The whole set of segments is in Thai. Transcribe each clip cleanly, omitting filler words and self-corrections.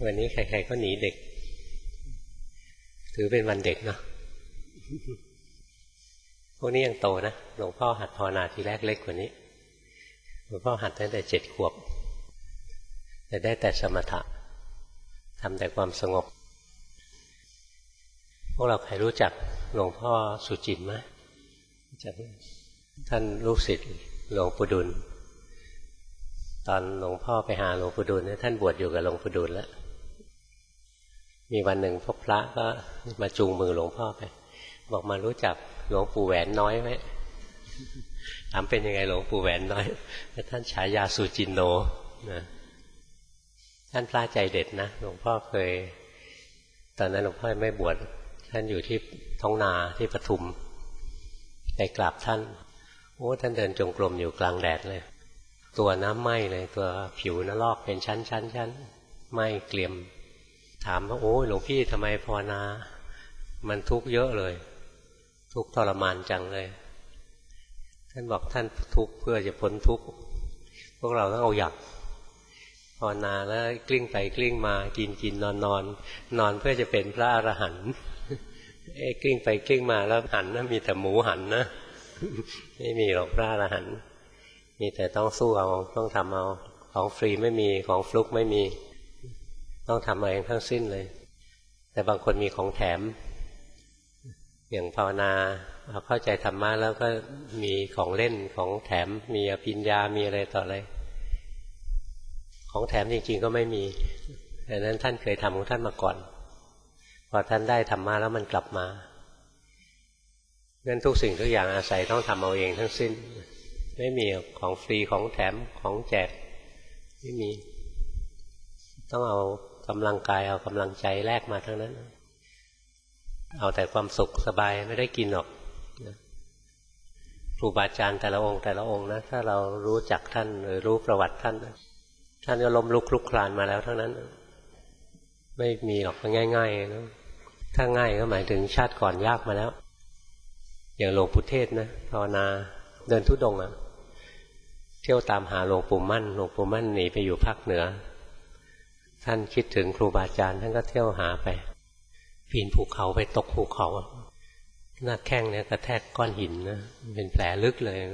วันนี้ใครๆก็หนีเด็กถือเป็นวันเด็กเนาะพวกนี้ยังโตนะหลวงพ่อหัดภาวนาทีแรกเล็กกว่านี้หลวงพ่อหัดตั้งแต่7 ขวบแต่ได้แต่สมถะทำแต่ความสงบพวกเราใครรู้จักหลวงพ่อสุจินต์ไหมรู้จักท่านลูกศิษย์หลวงปู่ดุลตอนหลวงพ่อไปหาหลวงปู่ดุลเนี่ยท่านบวชอยู่กับหลวงปู่ดุลแล้วมีวันหนึ่งพวกพระก็มาจูงมือหลวงพ่อไปบอกมารู้จักหลวงปู่แหวนน้อยไหมถามเป็นยังไงหลวงปู่แหวนน้อยท่านฉายาสุจินโนนะท่านพระใจเด็ดนะหลวงพ่อเคยตอนนั้นหลวงพ่อไม่บวชท่านอยู่ที่ท้องนาที่ปทุมไปกราบท่านโอ้ท่านเดินจงกรมอยู่กลางแดดเลยตัวน้ำไหม้เลยตัวผิวน้ำลอกเป็นชั้นไหม้เกลียมถามว่าโอ้หลวงพี่ทำไมภาวนามันทุกข์เยอะเลยทุกข์ทรมานจังเลยท่านบอกท่านทุกข์เพื่อจะพ้นทุกข์พวกเราต้องเอาหยักภาวนาแล้วกลิ้งไปกลิ้งมากินนอนเพื่อจะเป็นพระอรหันต์กลิ้งไปกลิ้งมาแล้วหันนะมีแต่หมูหันนะไม่มีหรอกพระอรหันต์มีแต่ต้องสู้เอาต้องทำเอาของฟรีไม่มีของฟลุกไม่มีต้องทำเอาเองทั้งสิ้นเลยแต่บางคนมีของแถมอย่างภาวนาพอเข้าใจธรรมะแล้วก็มีของเล่นของแถมมีอภิญญามีอะไรต่ออะไรของแถมจริงๆก็ไม่มีแต่นั้นท่านเคยทำของท่านมาก่อนพอท่านได้ธรรมะแล้วมันกลับมางั้นทุกสิ่งทุกอย่างอาศัยต้องทำเอาเองทั้งสิ้นไม่มีของฟรีของแถมของแจกไม่มีต้องเอากำลังกายเอากำลังใจแลกมาทั้งนั้นเอาแต่ความสุขสบายไม่ได้กินหรอกครูบาอาจารย์แต่ละองค์นะถ้าเรารู้จักท่านหรือรู้ประวัติท่านก็ล้มลุกคลุกคลานมาแล้วทั้งนั้นไม่มีหรอกง่ายๆนะถ้าง่ายก็หมายถึงชาติก่อนยากมาแล้วอย่างหลวงปู่เทศนะภาวนาเดินธุดงค์เที่ยวตามหาหลวงปู่มั่นหลวงปู่มั่นหนีไปอยู่ภาคเหนือท่านคิดถึงครูบาอาจารย์ท่านก็เที่ยวหาไปปีนภูเขาไปตกภูเขาหน้าแข้งเนี่ยกระแทกก้อนหินนะเป็นแผลลึกเลย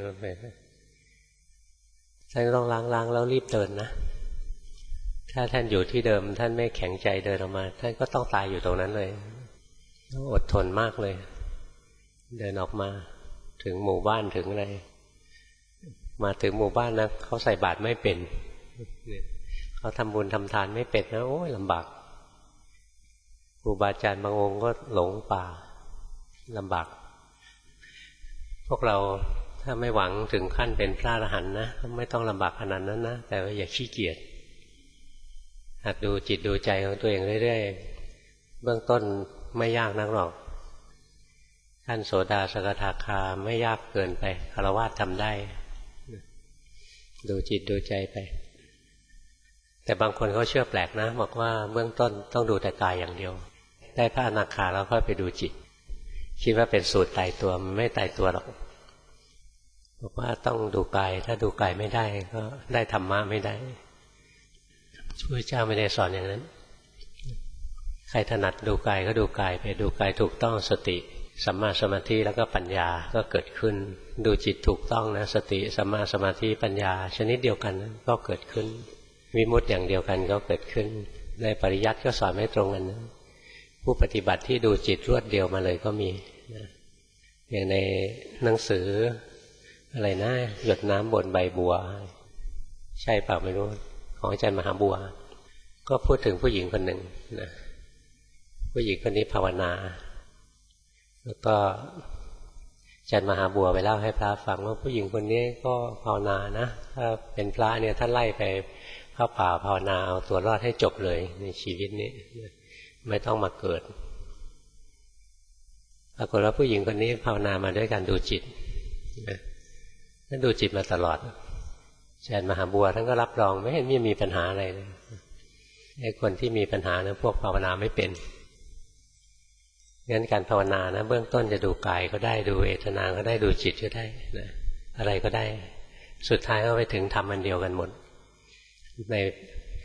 ท่านต้องล้างแล้วรีบเดินนะถ้าท่านอยู่ที่เดิมท่านไม่แข็งใจเดินออกมาท่านก็ต้องตายอยู่ตรงนั้นเลยต้องอดทนมากเลยเดินออกมาถึงหมู่บ้านถึงอะไรมาถึงหมู่บ้านนะเขาใส่บาตรไม่เป็นเขาทำบุญทำทานไม่เป็นนะโอ้ยลำบากครูบาอาจารย์บางองค์ก็หลงป่าลำบากพวกเราถ้าไม่หวังถึงขั้นเป็นพระอรหันต์นะไม่ต้องลำบากขนาดนั้นนะแต่ว่าอย่าขี้เกียจหัดดูจิตดูใจของตัวเองเรื่อยๆเบื้องต้นไม่ยากนักหรอกขั้นโสดาสกทาคาไม่ยากเกินไปฆราวาสทำได้ดูจิตดูใจไปแต่บางคนเขาเชื่อแปลกนะบอกว่าเบื้องต้นต้องดูแต่กายอย่างเดียวได้พระอนาคาแล้วค่อยไปดูจิตคิดว่าเป็นสูตรตายตัวมันไม่ตายตัวหรอกบอกว่าต้องดูกายถ้าดูกายไม่ได้ก็ได้ธรรมะไม่ได้พระเจ้าไม่ได้สอนอย่างนั้นใครถนัดดูกายก็ดูกายไปดูกายถูกต้องสติสัมมาสมาธิแล้วก็ปัญญาก็เกิดขึ้นดูจิตถูกต้องนะสติสัมมาสมาธิปัญญาชนิดเดียวกันก็เกิดขึ้นวิมุตติอย่างเดียวกันก็เกิดขึ้นในปริยัติก็สอนไม่ตรงกันนะผู้ปฏิบัติที่ดูจิตรวดเดียวมาเลยก็มีอย่างในหนังสืออะไรนะหยดน้ำบนใบบัวใช่เปล่าไม่รู้ของอาจารย์มหาบัวก็พูดถึงผู้หญิงคนหนึ่งนะผู้หญิงคนนี้ภาวนาแล้วก็อาจารย์มหาบัวไปเล่าให้พระฟังว่าผู้หญิงคนนี้ก็ภาวนานะถ้าเป็นพระเนี่ยท่านไล่ไปเข้าป่าภาวนาเอาตัวรอดให้จบเลยในชีวิตนี้ไม่ต้องมาเกิดปรากฏว่าผู้หญิงคนนี้ภาวนามาด้วยการดูจิตท่านดูจิตมาตลอดอาจารย์มหาบัวท่านก็รับรองไม่เห็นมีปัญหาอะไรเลยไอ้คนที่มีปัญหาเนี่ยพวกภาวนาไม่เป็นงั้นการภาวนานะเบื้องต้นจะดูกายก็ได้ดูเวทนาก็ได้ดูจิตก็ได้นะอะไรก็ได้สุดท้ายก็ไปถึงธรรมอันเดียวกันหมดใน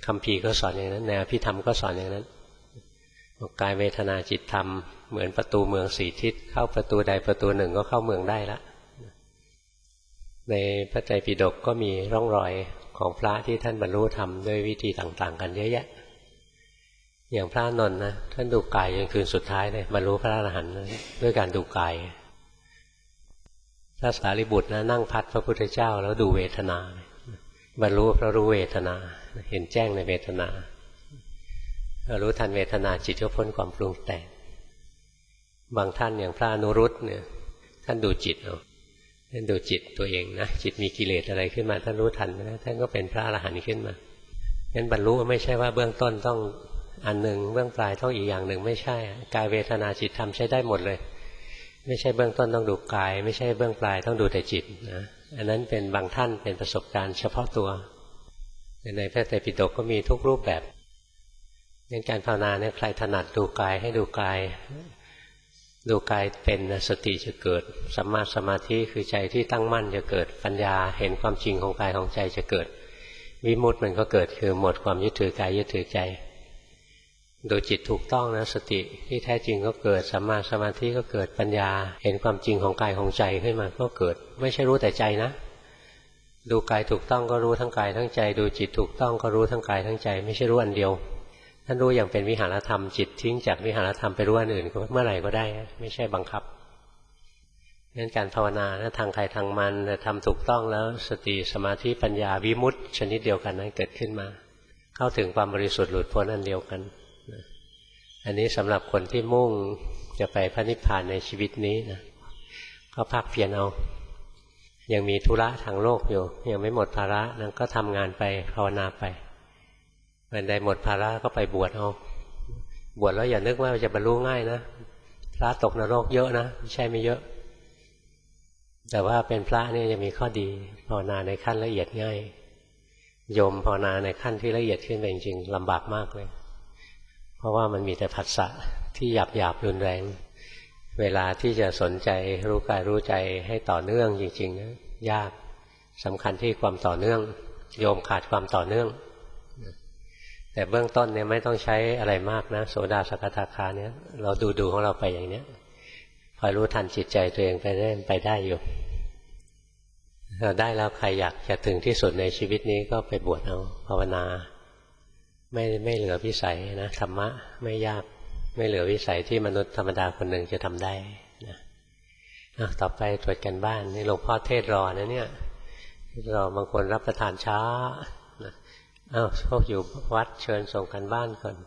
คัมภีร์ก็สอนอย่างนั้นแนวอภิธรรมก็สอนอย่างนั้นกายเวทนาจิตธรรมเหมือนประตูเมือง4ทิศเข้าประตูใดประตูหนึ่งก็เข้าเมืองได้ละในพระไตรปิฎกก็มีร่องรอยของพระที่ท่านบรรลุธรรมด้วยวิธีต่างๆกันเยอะแยะอย่างพระนนท์นะท่านดูกายจนคืนสุดท้ายเลยบรรลุพระอรหันต์ด้วยการดูกายพระสารีบุตรนะนั่งพัดพระพุทธเจ้าแล้วดูเวทนาบรรลุเพราะรู้เวทนาเห็นแจ้งในเวทนารู้ทันเวทนาจิตก็พ้นความปรุงแต่งบางท่านอย่างพระอนุรุตเนี่ยท่านดูจิตเอาท่านดูจิตตัวเองนะจิตมีกิเลสอะไรขึ้นมาท่านรู้ทันนะท่านก็เป็นพระอรหันต์ขึ้นมางั้นบรรลุไม่ใช่ว่าเบื้องต้นต้องอันหนึ่งเบื้องปลายต้องอีกอย่างหนึ่งไม่ใช่กายเวทนาจิตธรรมใช้ได้หมดเลยไม่ใช่เบื้องต้นต้องดูกายไม่ใช่เบื้องปลายต้องดูแต่จิตนะอันนั้นเป็นบางท่านเป็นประสบการณ์เฉพาะตัวในพระไตรปิฎกก็มีทุกรูปแบบในการภาวนาเนี่ยใครถนัดดูกายให้ดูกายดูกายเป็นสติจะเกิดสัมมาสมาธิคือใจที่ตั้งมั่นจะเกิดปัญญาเห็นความจริงของกายของใจจะเกิดวิมุตติมันก็เกิดคือหมดความยึดถือกายยึดถือใจดูจิตถูกต้องนะสติที่แท้จริงก็เกิดสัมมาสมาธิก็เกิดปัญญาเห็นความจริงของกายของใจขึ้นมาก็เกิดไม่ใช่รู้แต่ใจนะดูกายถูกต้องก็รู้ทั้งกายทั้งใจดูจิตถูกต้องก็รู้ทั้งกายทั้งใจไม่ใช่รู้อันเดียวท่านรู้อย่างเป็นวิหารธรรมจิตทิ้งจากวิหารธรรมไปรู้อันอื่นเมื่อไหร่ก็ได้ไม่ใช่บังคับงั้นการภาวนาทางใครทางมันทำถูกต้องแล้วสติสมาธิปัญญาวิมุตติชนิดเดียวกันนั้นเกิดขึ้นมาเข้าถึงความบริสุทธิ์หลุดพ้นอันเดียวกันอันนี้สำหรับคนที่มุ่งจะไปพระนิพพานในชีวิตนี้นะก็ภาคเพียรเอายังมีธุระทางโลกอยู่ยังไม่หมดภาระนั้นก็ทำงานไปภาวนาไปวันใดหมดภาระก็ไปบวชเอาบวชแล้วอย่านึกว่าจะบรรลุง่ายนะพระตกนรกเยอะนะไม่ใช่ไม่เยอะแต่ว่าเป็นพระนี่จะมีข้อดีภาวนาในขั้นละเอียดง่ายโยมภาวนาในขั้นที่ละเอียดขึ้นไปจริงๆลำบากมากเลยเพราะว่ามันมีแต่ผัสสะที่หยาบๆรุนแรงเวลาที่จะสนใจรู้กายรู้ใจให้ต่อเนื่องจริงๆนะยากสำคัญที่ความต่อเนื่องโยมขาดความต่อเนื่องแต่เบื้องต้นเนี่ยไม่ต้องใช้อะไรมากนะโสดาสกทาคาเนี่ยเราดูของเราไปอย่างเนี้ยคอยรู้ทันจิตใจตัวเองไปได้อยู่เราได้แล้วใครอยากจะถึงที่สุดในชีวิตนี้ก็ไปบวชเอาภาวนาไม่เหลือวิสัยนะธรรมะไม่ยากไม่เหลือวิสัยที่มนุษย์ธรรมดาคนหนึ่งจะทำได้นะต่อไปตรวจกันบ้านนี่หลวงพ่อเทศรอนะเนี่ยรอบางคนรับประทานช้าพวกอยู่วัดเชิญส่งกันบ้านก่อน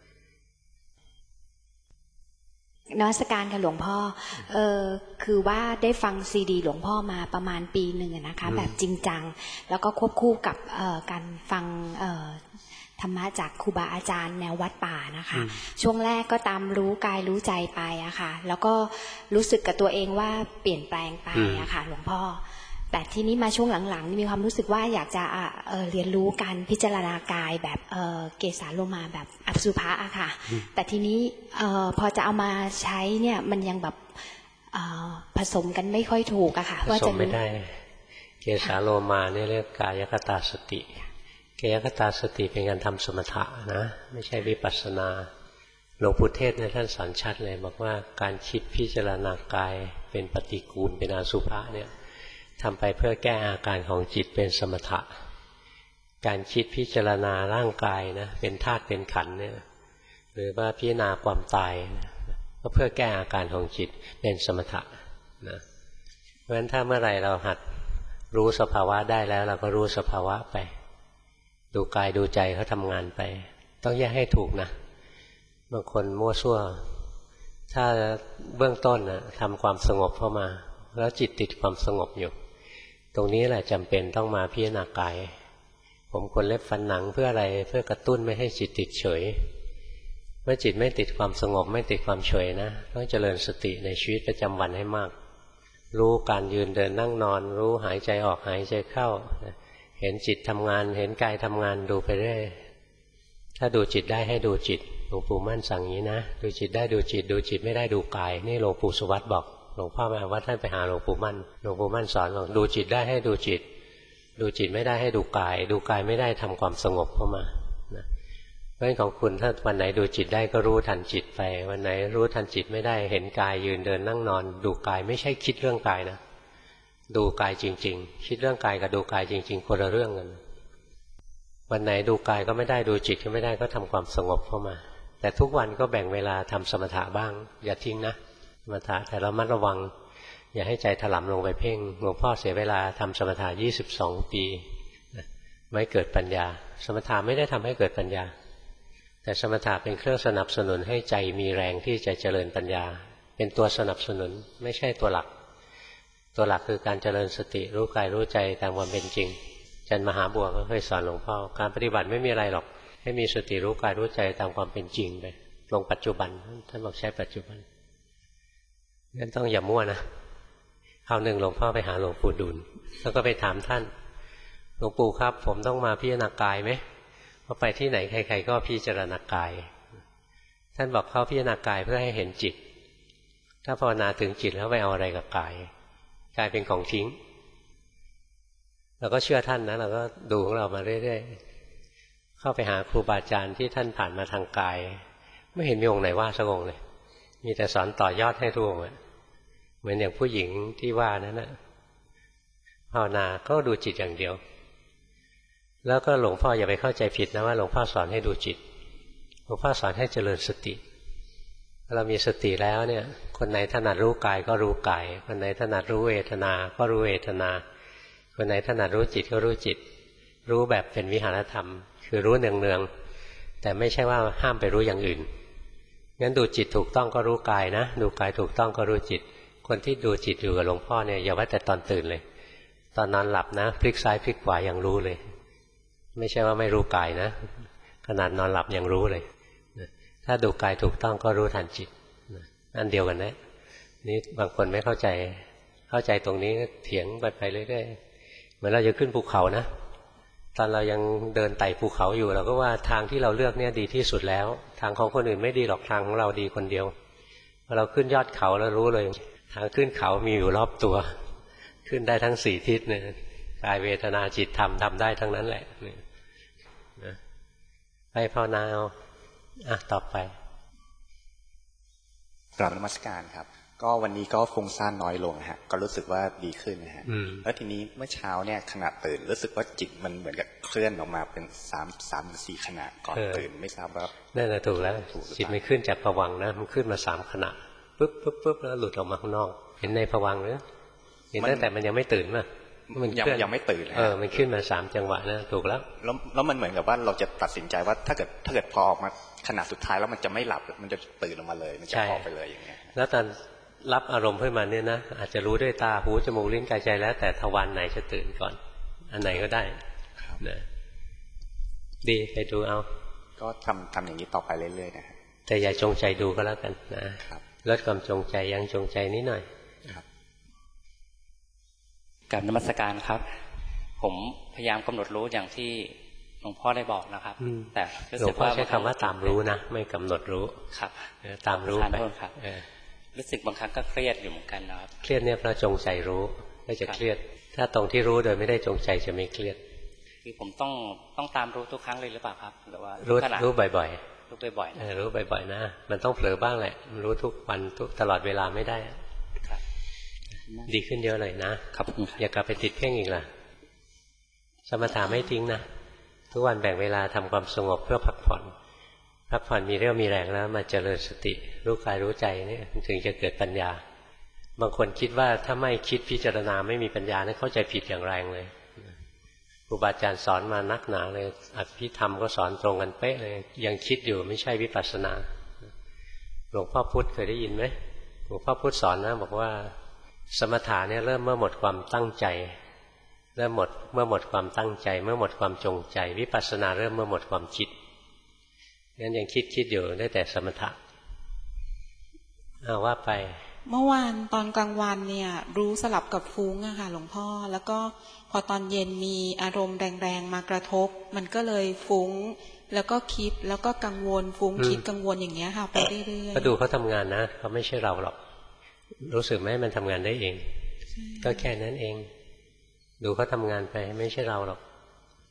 นมัสการค่ะหลวงพ่อคือว่าได้ฟังซีดีหลวงพ่อมาประมาณปีหนึ่งนะคะแบบจริงจังแล้วก็ควบคู่กับการฟังธรรมะจากครูบาอาจารย์แนววัดป่านะคะช่วงแรกก็ตามรู้กายรู้ใจไปอะค่ะแล้วก็รู้สึกกับตัวเองว่าเปลี่ยนแปลงไปอะค่ะหลวงพ่อแต่ทีนี้มาช่วงหลังๆมีความรู้สึกว่าอยากจะเรียนรู้การพิจารณากายแบบเกสาโลมาแบบอสุภะอะค่ะแต่ทีนี้พอจะเอามาใช้เนี่ยมันยังแบบผสมกันไม่ค่อยถูกอะค่ะว่าจะไม่ได้เกสาโลมาเนี่ยเรียกกายคตาสติกายคตาสติเป็นการทำสมถะนะไม่ใช่วิปัสสนาหลวงปู่เทศเนี่ยท่านสอนชัดเลยบอกว่าการคิดพิจารณากายเป็นปฏิกูลเป็นอสุภะเนี่ยทำไปเพื่อแก้อาการของจิตเป็นสมถะการคิดพิจารณาร่างกายนะเป็นธาตุเป็นขันธ์เนี่ยหรือว่าพิจารณาความตายก็เพื่อแก้อาการของจิตเป็นสมถะนะเพราะฉะนั้นถ้าเมื่อไหร่เราหัดรู้สภาวะได้แล้วเราก็รู้สภาวะไปดูกายดูใจเขาทำงานไปต้องแยกให้ถูกนะบางคนมั่วซั่วถ้าเบื้องต้นนะทำความสงบเข้ามาแล้วจิตติดความสงบอยู่ตรงนี้แหละจำเป็นต้องมาพิจารณากายผมขนเล็บฟันหนังเพื่ออะไรเพื่อกระตุ้นไม่ให้จิตติดเฉยเมื่อจิตไม่ติดความสงบไม่ติดความเฉยนะต้องเจริญสติในชีวิตประจำวันให้มากรู้การยืนเดินนั่งนอนรู้หายใจออกหายใจเข้าเห็นจิตทำงานเห็นกายทำงานดูไปเรื่อยถ้าดูจิตได้ให้ดูจิตหลวงปู่มั่นสั่งอย่างนี้นะดูจิตได้ดูจิตดูจิตไม่ได้ดูกายนี่หลวงปู่สุวัตบอกหลวงพ่อมาวัดท่านไปหาหลวงปู่มั่นหลวงปู่มั่นสอนบอกดูจิตได้ให้ดูจิตดูจิตไม่ได้ให้ดูกายดูกายไม่ได้ทำความสงบเข้ามานะเพราะฉะนั้นของคุณถ้าวันไหนดูจิตได้ก็รู้ทันจิตไปวันไหนรู้ทันจิตไม่ได้เห็นกายยืนเดินนั่งนอนดูกายไม่ใช่คิดเรื่องกายนะดูกายจริงๆคิดเรื่องกายกับดูกายจริงๆคนละเรื่องกันวันไหนดูกายก็ไม่ได้ดูจิตก็ไม่ได้ก็ทำความสงบเข้ามาแต่ทุกวันก็แบ่งเวลาทำสมถะบ้างอย่าทิ้งนะสมถะแต่ระมัดระวังอย่าให้ใจถลำลงไปเพ่งหลวงพ่อเสียเวลาทำสมถะ22 ปีไม่เกิดปัญญาสมถะไม่ได้ทำให้เกิดปัญญาแต่สมถะเป็นเครื่องสนับสนุนให้ใจมีแรงที่จะเจริญปัญญาเป็นตัวสนับสนุนไม่ใช่ตัวหลักตัวหลักคือการเจริญสติรู้กายรู้ใจตามความเป็นจริงอาจารย์มหาบัวก็เคยสอนหลวงพ่อการปฏิบัติไม่มีอะไรหรอกให้มีสติรู้กายรู้ใจตามความเป็นจริงไปลงปัจจุบันท่านบอกใช้ปัจจุบันงั้นต้องอย่ามั่วนะคราวหนึ่งหลวงพ่อไปหาหลวงปู่ดูลแล้วก็ไปถามท่านหลวงปู่ครับผมต้องมาพิจารณากายไหมพอไปที่ไหนใครๆก็พิจารณากายท่านบอกเขาพิจารณากายเพื่อให้เห็นจิตถ้าภาวนาถึงจิตแล้วไปเอาอะไรกับกายกายเป็นของทิ้งเราก็เชื่อท่านนะเราก็ดูของเรามาเรื่อยๆเข้าไปหาครูบาอาจารย์ที่ท่านผ่านมาทางกายไม่เห็นมีองค์ไหนว่าสักองค์เลยมีแต่สอนต่อยอดให้ทุกองค์เหมือนอย่างผู้หญิงที่ว่านั้นนะภาวนาก็ดูจิตอย่างเดียวแล้วก็หลวงพ่ออย่าไปเข้าใจผิดนะว่าหลวงพ่อสอนให้ดูจิตหลวงพ่อสอนให้เจริญสติเรามีสติแล้วเนี่ยคนไหนถนัดรู้กายก็รู้กายคนไหนถนัดรู้เวทนาก็รู้เวทนาคนไหนถนัดรู้จิตก็รู้จิตรู้แบบเป็นวิหารธรรมคือรู้เนืองๆแต่ไม่ใช่ว่าห้ามไปรู้อย่างอื่นงั้นดูจิตถูกต้องก็รู้กายนะดูกายถูกต้องก็รู้จิตคนที่ดูจิตอยู่กับหลวงพ่อเนี่ยอย่าว่าแต่ตอนตื่นเลยตอนนอนหลับนะพลิกซ้ายพลิกขวายังรู้เลยไม่ใช่ว่าไม่รู้กายนะขนาดนอนหลับยังรู้เลยถ้าดูกายถูกต้องก็รู้ทันจิตอันเดียวกันนะนี่บางคนไม่เข้าใจตรงนี้เถียงไปเรื่อยๆเหมือนเราจะขึ้นภูเขานะตอนเรายังเดินไต่ภูเขาอยู่เราก็ว่าทางที่เราเลือกเนี่ยดีที่สุดแล้วทางของคนอื่นไม่ดีหรอกทางของเราดีคนเดียวพอเราขึ้นยอดเขาแล้วรู้เลยทางขึ้นเขามีอยู่รอบตัวขึ้นได้ทั้ง4 ทิศเนี่ยกายเวทนาจิตธรรมทำได้ทั้งนั้นแหละไปภาวนาต่อไปกราบนมัสการครับก็วันนี้ก็ฟุ้งซ่านน้อยลงฮะก็รู้สึกว่าดีขึ้นนะฮะแล้วทีนี้เมื่อเช้าเนี่ยขณะตื่นรู้สึกว่าจิตมันเหมือนกับเคลื่อนออกมาเป็น3-4 ขณะก่อนตื่นไม่ทราบว่านั่นแหละถูกแล้วจิตไม่ขึ้นจากภวังค์นะมันขึ้นมา3 ขณะปุ๊บแล้วหลุดออกมาข้างนอกเห็นในภวังค์หรือเห็นตั้งแต่มันยังไม่ตื่นมั้ยมันยังไม่ตื่นมันขึ้นมา3 จังหวะนะถูกแล้วมันเหมือนกับว่าเราจะตัดสินใจว่าถ้าเกิดพอออกมาขณะสุดท้ายแล้วมันจะไม่หลับมันจะตื่นออกมาเลยมันจะออกไปเลยอย่างเงี้ยแล้วตอนรับอารมณ์ขึ้นมาเนี่ยนะอาจจะรู้ด้วยตาหูจมูกลิ้นกายใจแล้วแต่ทวารไหนจะตื่นก่อนอันไหนก็ได้นะดีไปดูเอาก็ทำอย่างนี้ต่อไปเรื่อยๆนะแต่อย่าจงใจดูก็แล้วกันนะลดความจงใจยังจงใจนิดหน่อยกราบนมัสการครับผมพยายามกำหนดรู้อย่างที่หลวงพ่อได้บอกนะครับแต่หลวงพ่อใช้คำว่าตามรู้นะไม่กำหนดรู้ครับตามรู้ไปรู้สึกบางครั้งก็เครียดอยู่เหมือนกันนะครับเครียดเนี่ยเพราะจงใจรู้ก็จะเครียดถ้าตรงที่รู้โดยไม่ได้จงใจจะไม่เครียดคือผมต้องตามรู้ทุกครั้งเลยหรือเปล่าครับหรือว่ารู้บ่อยๆรู้บ่อยๆรู้บ่อยๆนะมันต้องเผลอบ้างแหละรู้ทุกวันตลอดเวลาไม่ได้ดีขึ้นเยอะเลยนะครับอย่ากลับไปติดเพ่งอีกล่ะสมถะไม่ทิ้งนะทุกวันแบ่งเวลาทำความสงบเพื่อพักผ่อนมีเรี่ยวมีแรงแล้วมาเจริญสติรู้กายรู้ใจนี่ถึงจะเกิดปัญญาบางคนคิดว่าถ้าไม่คิดพิจารณาไม่มีปัญญานั้นเข้าใจผิดอย่างแรงเลยครูบาอาจารย์สอนมานักหนาเลยอภิธรรมก็สอนตรงกันเป๊ะเลยยังคิดอยู่ไม่ใช่วิปัสสนาหลวงพ่อพุธเคยได้ยินไหมหลวงพ่อพุธสอนนะบอกว่าสมถะเนี่ยเริ่มเมื่อหมดความตั้งใจเมื่อหมดความตั้งใจเมื่อหมดความจงใจวิปัสสนาเริ่มเมื่อหมดความคิดงั้นยังคิดอยู่ได้แต่สมถะว่าไปเมื่อวานตอนกลางวันเนี่ยรู้สลับกับฟุ้งอะค่ะหลวงพ่อแล้วก็พอตอนเย็นมีอารมณ์แรงๆมากระทบมันก็เลยฟุ้งแล้วก็คิดแล้วก็กังวลฟุ้งคิดกังวลอย่างเงี้ยค่ะไปเรื่อยๆก็ดูเขาทำงานนะเขาไม่ใช่เราหรอกรู้สึกไหมมันทำงานได้เองก็แค่นั้นเองดูเขาทำงานไปไม่ใช่เราหรอก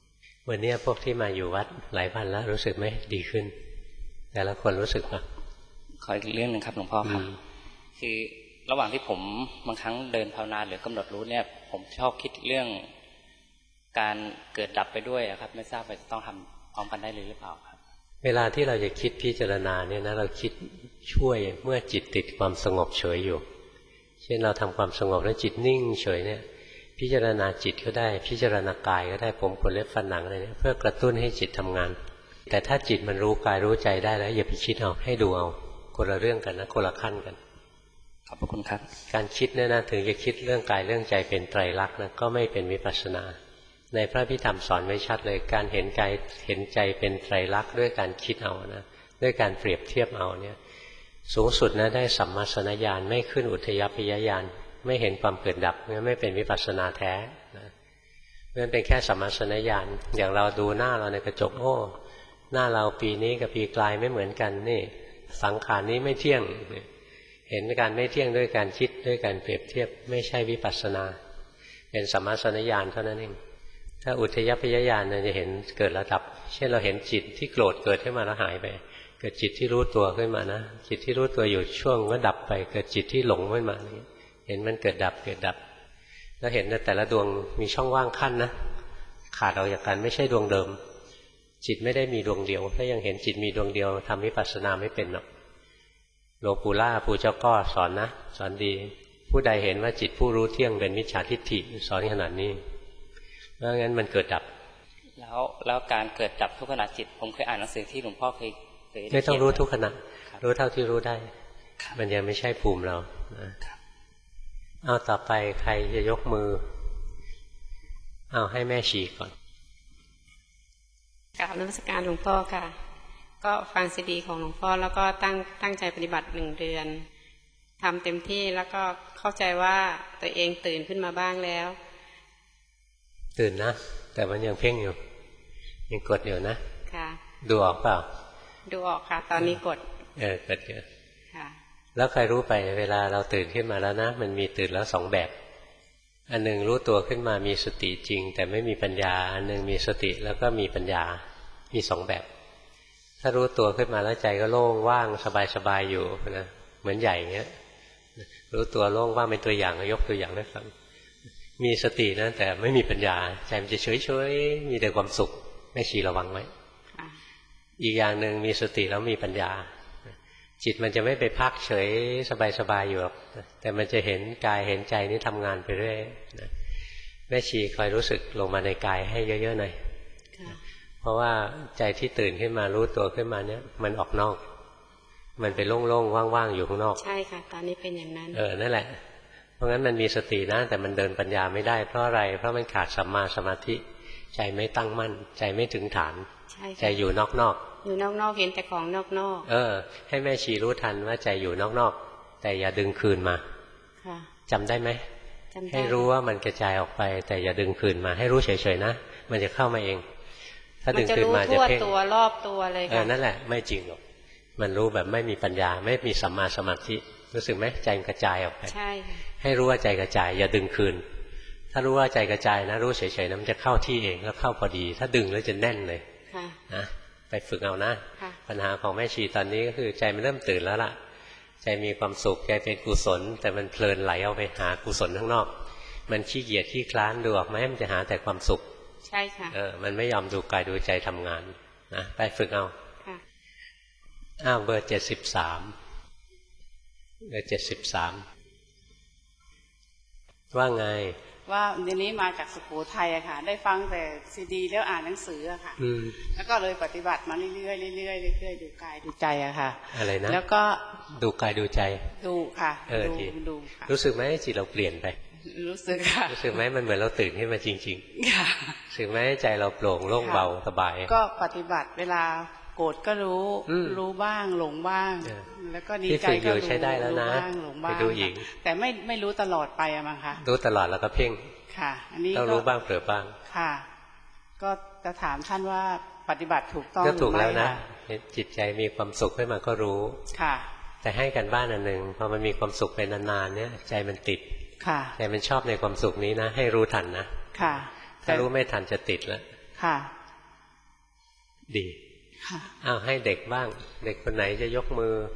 วันนี้พวกที่มาอยู่วัดหลายวันแล้วรู้สึกไหมดีขึ้นแต่ละคนรู้สึกปะขออีกเรื่องหนึ่งครับหลวงพ่อครับคือระหว่างที่ผมบางครั้งเดินภาวนาหรือกำหนดรู้เนี่ยผมชอบคิดเรื่องการเกิดดับไปด้วยครับไม่ทราบว่าจะต้องทำพร้อมกันได้เลยหรือเปล่าครับเวลาที่เราจะคิดพิจารณาเนี่ยนะเราคิดช่วยเมื่อจิตติดความสงบเฉยอยู่เช่นเราทำความสงบแล้วจิตนิ่งเฉยเนี่ยพิจารณาจิตก็ได้พิจารณากายก็ได้ผมขนเล็บฟันหนังอะไรเนี่ยเพื่อกระตุ้นให้จิตทำงานแต่ถ้าจิตมันรู้กายรู้ใจได้แล้วอย่าไปคิดเอาให้ดูเอาคนละเรื่องกันนะคนละขั้นกันขอบคุณครับการคิดเนี่ยนะถึงจะคิดเรื่องกายเรื่องใจเป็นไตรลักษณ์นะก็ไม่เป็นวิปัสสนาในพระพิธรรมสอนไว้ชัดเลยการเห็นกายเห็นใจเป็นไตรลักษณ์ด้วยการคิดเอานะด้วยการเปรียบเทียบเอาเนี่ยสูงสุดนะได้สัมมาสนญาณไม่ขึ้นอุทยพยญาณไม่เห็นความเกิดดับไม่เป็นวิปัสสนาแท้นะมันเป็นแค่สัมมาสนญาณอย่างเราดูหน้าเราในกระจกโอ้หน้าเราปีนี้กับปีกลายไม่เหมือนกันนี่สังขารนี้ไม่เที่ยงเห็นการไม่เที่ยงด้วยการคิดด้วยการเปรียบเทียบไม่ใช่วิปัสสนาเป็นสัมมาสนญาณเท่านั้นเองถ้าอุทยพยญาณเนี่ยจะเห็นเกิดระดับเช่นเราเห็นจิตที่โกรธเกิดขึ้นมาแล้วหายไปเกิดจิตที่รู้ตัวขึ้นมานะจิตที่รู้ตัวอยู่ช่วงก็ดับไปเกิดจิตที่หลงขึ้นมาเห็นมันเกิดดับเกิดดับแล้วเห็นแต่ละดวงมีช่องว่างขั้นนะขาดออกจากกันไม่ใช่ดวงเดิมจิตไม่ได้มีดวงเดียวถ้ายังเห็นจิตมีดวงเดียวทำวิปัสสนาไม่เป็นหรอกหลวงปู่ล่าปู่เจ้าก็สอนนะสอนดีผู้ใดเห็นว่าจิตผู้รู้เที่ยงเป็นมิจฉาทิฏฐิสอนขนาดนี้เพราะงั้นมันเกิดดับแล้วการเกิดดับทุกขณะจิตผมเคยอ่านหนังสือที่หลวงพ่อเคยไม่ต้องรู้ทุกขณะรู้เท่าที่รู้ได้มันยังไม่ใช่ภูมิเราเอาต่อไปใครจะยกมือเอาให้แม่ชีก่อนกราบนมัสการหลวงพ่อค่ะก็ฟังซีดีของหลวงพ่อแล้วก็ตั้งใจปฏิบัติ1 เดือนทำเต็มที่แล้วก็เข้าใจว่าตัวเองตื่นขึ้นมาบ้างแล้วตื่นนะแต่มันยังเพ่งอยู่ยังกดอยู่นะค่ะดูออกเปล่าดูออกค่ะตอนนี้กดกดอยู่ค่ะแล้วใครรู้ไปเวลาเราตื่นขึ้นมาแล้วนะมันมีตื่นแล้ว2 แบบอันหนึ่งรู้ตัวขึ้นมามีสติจริงแต่ไม่มีปัญญาอันหนึ่งมีสติแล้วก็มีปัญญามี2 แบบถ้ารู้ตัวขึ้นมาแล้วใจก็โล่งว่างสบายๆอยู่นะเหมือนใหญ่เงี้ยรู้ตัวโล่งว่างเป็นตัวอย่างยกตัวอย่างให้ฟังมีสตินะแต่ไม่มีปัญญาใจมันจะเฉยๆมีแต่ความสุขแม่ชีระวังไว้อีกอย่างหนึ่งมีสติแล้วมีปัญญาจิตมันจะไม่ไปพักเฉยสบายๆอยู่หรอกแต่มันจะเห็นกายเห็นใจนี่ทำงานไปเรื่อยแม่ชีคอยรู้สึกลงมาในกายให้เยอะๆหน่อยเพราะว่าใจที่ตื่นขึ้นมารู้ตัวขึ้นมาเนี่ยมันออกนอกมันไปโล่งๆว่างๆอยู่ข้างนอกใช่ค่ะตอนนี้เป็นอย่างนั้นนั่นแหละเพราะงั้นมันมีสตินะแต่มันเดินปัญญาไม่ได้เพราะอะไรเพราะมันขาดสัมมาสมาธิใจไม่ตั้งมั่นใจไม่ถึงฐานใจอยู่นอกๆอยู่นอกๆเห็นแต่ของนอกๆให้แม่ชีรู้ทันว่าใจอยู่นอกๆแต่อย่าดึงคืนมาจำได้ไหมให้รู้ว่ามันกระจายออกไปแต่อย่าดึงคืนมาให้รู้เฉยๆนะมันจะเข้ามาเองถ้าดึงคืนมาจะเพ่งตัวรอบตัวเลยค่ะนั่นแหละไม่จริงหรอกมันรู้แบบไม่มีปัญญาไม่มีสัมมาสมาธิรู้สึกไหมใจกระจายออกไปใช่ให้รู้ว่าใจกระจายอย่าดึงคืนถ้ารู้ว่าใจกระจายนะรู้เฉยๆนะมันจะเข้าที่เองแล้วเข้าพอดีถ้าดึงแล้วจะแน่นเลยนะไปฝึกเอานะปัญหาของแม่ชีตอนนี้ก็คือใจมันเริ่มตื่นแล้วล่ะใจมีความสุขใจเป็นกุศลแต่มันเพลินไหลเอาไปหากุศลข้างนอกมันขี้เกียจขี้คลานดูออกไหมมันจะหาแต่ความสุขใช่ค่ะมันไม่ยอมดูกายดูใจทำงานนะไปฝึกเอาเบอร์73เบอร์73ว่าไงว่าเดี๋ยวนี้มาจากสุโขทัยอะค่ะได้ฟังแต่ซีดีแล้วอ่านหนังสืออะค่ะแล้วก็เลยปฏิบัติมาเรื่อยๆเรื่อยๆดูกายดูใจอะค่ะอะไรนะแล้วก็ดูกายดูใจดูค่ะดูรู้สึกไหมจิตเราเปลี่ยนไปรู้สึกค่ะรู้สึกไหมมันเหมือนเราตื่นขึ้นมาจริงๆค่ะรู้สึกไหมใจเราโปร่งโล่งเบาสบายก็ปฏิบัติเวลาโกรธก็รู้บ้างหลงบ้างแล้วก็ดีใจก็ใช้ได้แล้วนะไปดูอีกแต่ไม่รู้ตลอดไปอะมั้งคะรู้ตลอดแล้วก็เพ่งค่ะอันนี้ต้องรู้บ้างเผลอบ้างค่ะก็จะถามท่านว่าปฏิบัติถูกต้องก็ถูกแล้วนะจิตใจมีความสุขขึ้นมาก็รู้ค่ะแต่ให้กันบ้านอันหนึ่งพอมันมีความสุขไปนานๆเนี่ยใจมันติดค่ะใจมันชอบในความสุขนี้นะให้รู้ทันนะค่ะถ้ารู้ไม่ทันจะติดแล้วค่ะดีเอาให้เด็กบ้างเด็กคนไหนจะยกมือ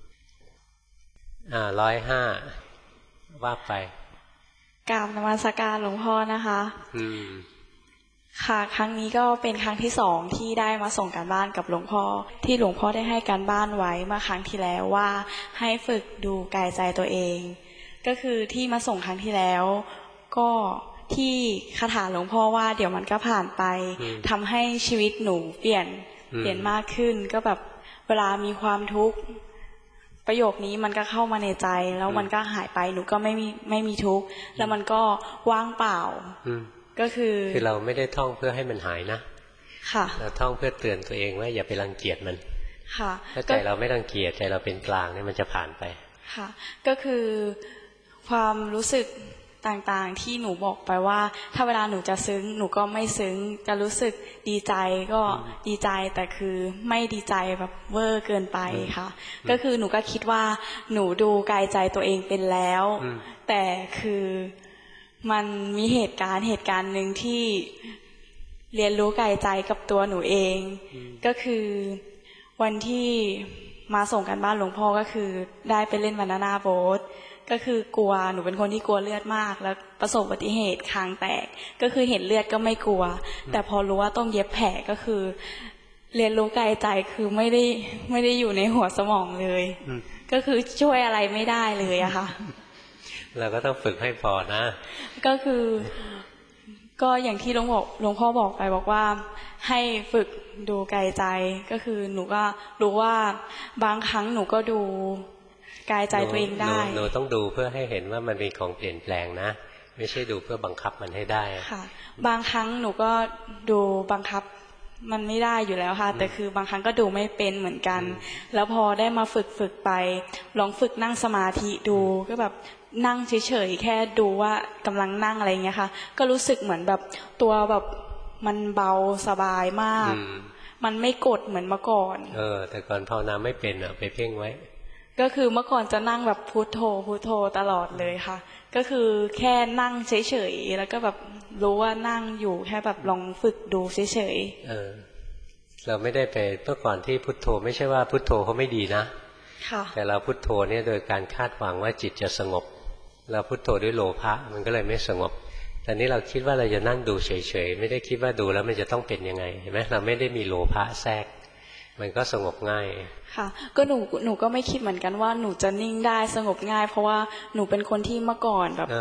105ว่าไปกราบนมัสการหลวงพ่อนะคะค่ะครั้งนี้ก็เป็นครั้งที่2ที่ได้มาส่งการบ้านกับหลวงพ่อที่หลวงพ่อได้ให้การบ้านไว้เมื่อครั้งที่แล้วว่าให้ฝึกดูกายใจตัวเองก็คือที่มาส่งครั้งที่แล้วก็ที่คาถาหลวงพ่อว่าเดี๋ยวมันก็ผ่านไปทำให้ชีวิตหนูเปลี่ยนมากขึ้นก็แบบเวลามีความทุกข์ประโยคนี้มันก็เข้ามาในใจแล้วมันก็หายไปหนูก็ไม่มีทุกข์แล้วมันก็ว่างเปล่าก็คือเราไม่ได้ท่องเพื่อให้มันหายนะค่ะเราท่องเพื่อเตือนตัวเองว่าอย่าไปรังเกียจมันค่ะถ้าใจเราไม่รังเกียจใจเราเป็นกลางเนี่ยมันจะผ่านไปค่ะก็คือความรู้สึกต่างๆที่หนูบอกไปว่าถ้าเวลาหนูจะซึ้งหนูก็ไม่ซึ้งจะรู้สึกดีใจก็ดีใจแต่คือไม่ดีใจแบบเวอร์เกินไปค่ะก็คือหนูก็คิดว่าหนูดูกายใจตัวเองเป็นแล้วแต่คือมันมีเหตุการณ์หนึ่งที่เรียนรู้กายใจกับตัวหนูเองก็คือวันที่มาส่งกันบ้านหลวงพ่อก็คือได้ไปเล่นบานาน่าโบ๊ทก็คือกลัวหนูเป็นคนที่กลัวเลือดมากแล้วประสบอุบัติเหตุคางแตกก็คือเห็นเลือดก็ไม่กลัวแต่พอรู้ว่าต้องเย็บแผลก็คือเรียนรู้กายใจคือไม่ได้อยู่ในหัวสมองเลยก็คือช่วยอะไรไม่ได้เลยอะค่ะเราก็ต้องฝึกให้พอนะก็คือก็อย่างที่หลวงพ่อบอกไปบอกว่าให้ฝึกดูกายใจก็คือหนูก็รู้ว่าบางครั้งหนูก็ดูกายใจตัวเองได้หนูต้องดูเพื่อให้เห็นว่ามันเป็นของเปลี่ยนแปลงนะไม่ใช่ดูเพื่อบังคับมันให้ได้ค่ะบางครั้งหนูก็ดูบังคับมันไม่ได้อยู่แล้วค่ะแต่คือบางครั้งก็ดูไม่เป็นเหมือนกันแล้วพอได้มาฝึกไปลองฝึกนั่งสมาธิดูก็แบบนั่งเฉยๆแค่ดูว่ากำลังนั่งอะไรเงี้ยค่ะก็รู้สึกเหมือนแบบตัวแบบมันเบาสบายมากมันไม่กดเหมือนเมื่อก่อนแต่ก่อนภาวนาไม่เป็นไปเพ่งไว้ก็คือเมื่อก่อนจะนั่งแบบพุทโธพุทโธตลอดเลยค่ะก็คือแค่นั่งเฉยๆแล้วก็แบบรู้ว่านั่งอยู่แค่แบบลองฝึกดูเฉยๆเราไม่ได้ไปเมื่อก่อนที่พุทโธไม่ใช่ว่าพุทโธเขาไม่ดีนะแต่เราพุทโธเนี่ยโดยการคาดหวังว่าจิตจะสงบเราพุทโธด้วยโลภะมันก็เลยไม่สงบแต่นี้เราคิดว่าเราจะนั่งดูเฉยๆไม่ได้คิดว่าดูแล้วมันจะต้องเป็นยังไงเห็นไหมเราไม่ได้มีโลภะแทรกมันก็สงบง่ายค่ะก็หนูก็ไม่คิดเหมือนกันว่าหนูจะนิ่งได้สงบง่ายเพราะว่าหนูเป็นคนที่เมื่อก่อนแบบ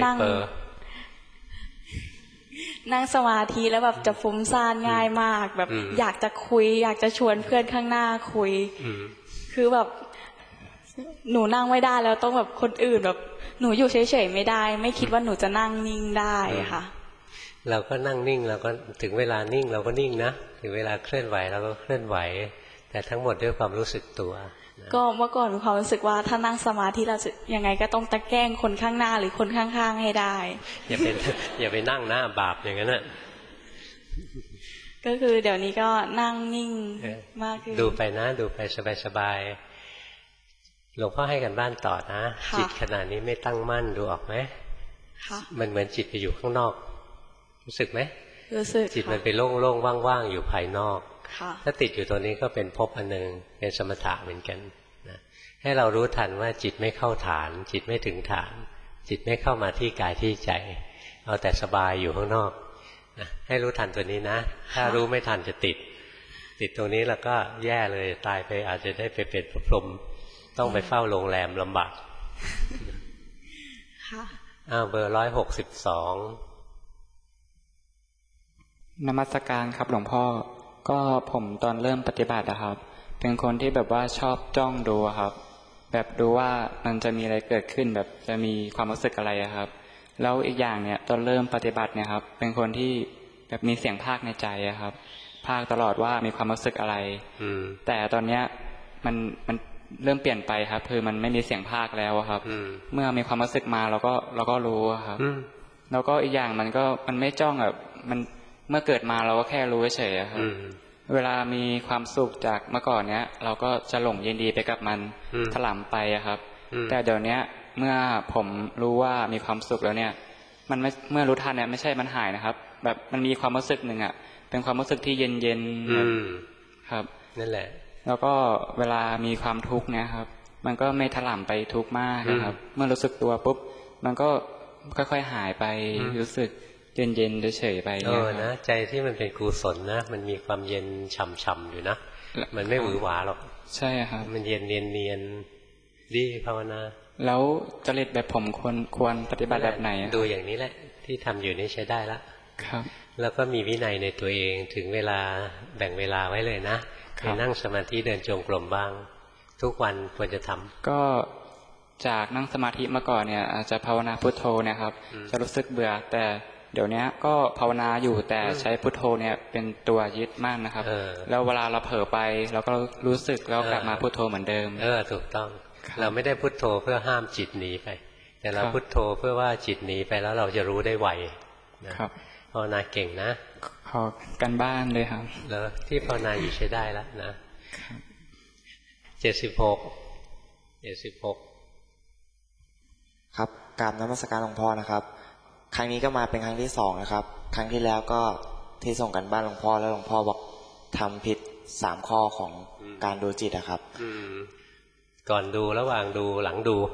นั่งสมาธิแล้วแบบจะฟุ้งซ่านง่ายมากแบบอยากจะคุยอยากจะชวนเพื่อนข้างหน้าคุยคือแบบหนูนั่งไม่ได้แล้วต้องแบบคนอื่นแบบหนูอยู่เฉยๆไม่ได้ไม่คิดว่าหนูจะนั่งนิ่งได้ค่ะเราก็นั่งนิ่งเราก็ถึงเวลานิ่งเราก็นิ่งนะถึงเวลาเคลื่อนไหวเราก็เคลื่อนไหวแต่ทั้งหมดด้วยความรู้สึกตัวก็เมื่อก่อนมีความรู้สึกว่าถ้านั่งสมาธิเราจะยังไงก็ต้องตะแกล้งคนข้างหน้าหรือคนข้างๆให้ได้อย่าไปนั่งหน้าบาปอย่างนั้นน่ะก็คือเดี๋ยวนี้ก็นั่งนิ่งมากขึ้นดูไปนะดูไปสบายๆหลวงพ่อให้กันบ้านต่อนะจิตขณะนี้ไม่ตั้งมั่นดูออกไหมมันเหมือนจิตไปอยู่ข้างนอกรู้สึกไหมรู้สึกจิตมันไปโล่งๆว่างๆอยู่ภายนอกถ้าติดอยู่ตัวนี้ก็เป็นภพอันหนึ่งเป็นสมถะเหมือนกันนะให้เรารู้ทันว่าจิตไม่เข้าฐานจิตไม่ถึงฐานจิตไม่เข้ามาที่กายที่ใจเอาแต่สบายอยู่ข้างนอกนะให้รู้ทันตัวนี้นะถ้ารู้ไม่ทันจะติดตรงนี้แล้วก็แย่เลยตายไปอาจจะได้ไปเป็นพรหมต้องไปเฝ้าโรงแรมลำบากเบอร์162 นมัสการครับหลวงพ่อก็ผมตอนเริ่มปฏิบัตินะครับเป็นคนที่แบบว่าชอบจ้องดูครับแบบดูว่ามันจะมีอะไรเกิดขึ้นแบบจะมีความรู้สึกอะไรครับแล้วอีกอย่างเนี่ยตอนเริ่มปฏิบัติเนี่ยครับเป็นคนที่แบบมีเสียงพากย์ในใจครับพากย์ตลอดว่ามีความรู้สึกอะไรแต่ตอนเนี้ยมันเริ่มเปลี่ยนไปครับคือมันไม่มีเสียงพากย์แล้วครับเมื่อมีความรู้สึกมาเราก็รู้ครับแล้วก็อีกอย่างมันไม่จ้องแบบมันเมื่อเกิดมาเราก็แค่รู้เฉยๆครับเวลามีความสุขจากเมื่อก่อนเนี้ยเราก็จะหลงยินดีไปกับมันถลำไปครับแต่เดี๋ยวนี้เมื่อผมรู้ว่ามีความสุขแล้วเนี่ยมันไม่เมื่อรู้ทันเนี่ยไม่ใช่มันหายนะครับแบบมันมีความรู้สึกหนึ่งเป็นความรู้สึกที่เย็นเย็นครับนั่นแหละแล้วก็เวลามีความทุกข์เนี่ยครับมันก็ไม่ถลำไปทุกข์มากนะครับเมื่อรู้สึกตัวปุ๊บมันก็ค่อยๆหายไปรู้สึกเย็นๆเฉยๆไปนะใจที่มันเป็นกุศลนะมันมีความเย็นฉ่ำๆอยู่นะมันไม่หวือหวาหรอกใช่ครับมันเย็นเนียนดีภาวนาแล้วจริตแบบผมควรปฏิบัติแบบไหนดูอย่างนี้แหละที่ทำอยู่นี่ใช้ได้ละครับแล้วก็มีวินัยในตัวเองถึงเวลาแบ่งเวลาไว้เลยนะไปนั่งสมาธิเดินจงกรมบ้างทุกวันควรจะทำก็จากนั่งสมาธิมาก่อนเนี่ยอาจจะภาวนาพุทโธเนี่ยครับจะรู้สึกเบื่อแต่เดี๋ยวนี้ก็ภาวนาอยู่แต่ใช้พุทโธเนี่ยเป็นตัวยึดมากนะครับแล้วเวลาเราเผลอไปเราก็รู้สึกแล้วกลับมาพุทโธเหมือนเดิมถูกต้องเราไม่ได้พุทโธเพื่อห้ามจิตหนีไปแต่เราพุทโธเพื่อว่าจิตหนีไปแล้วเราจะรู้ได้ไวนะครับภาวนาเก่งนะขอกันบ้านเลยครับแล้วที่ภาวนาอยู่ใช้ได้แล้วนะ76 ครับกราบนมัสการหลวงพ่อนะครับครั้งนี้ก็มาเป็นครั้งที่2นะครับครั้งที่แล้วก็ที่ส่งกันบ้านหลวงพ่อแล้วหลวงพ่อบอกทำผิด3ข้อของการดูจิตนะครับก่อนดูระหว่างดูหลังดู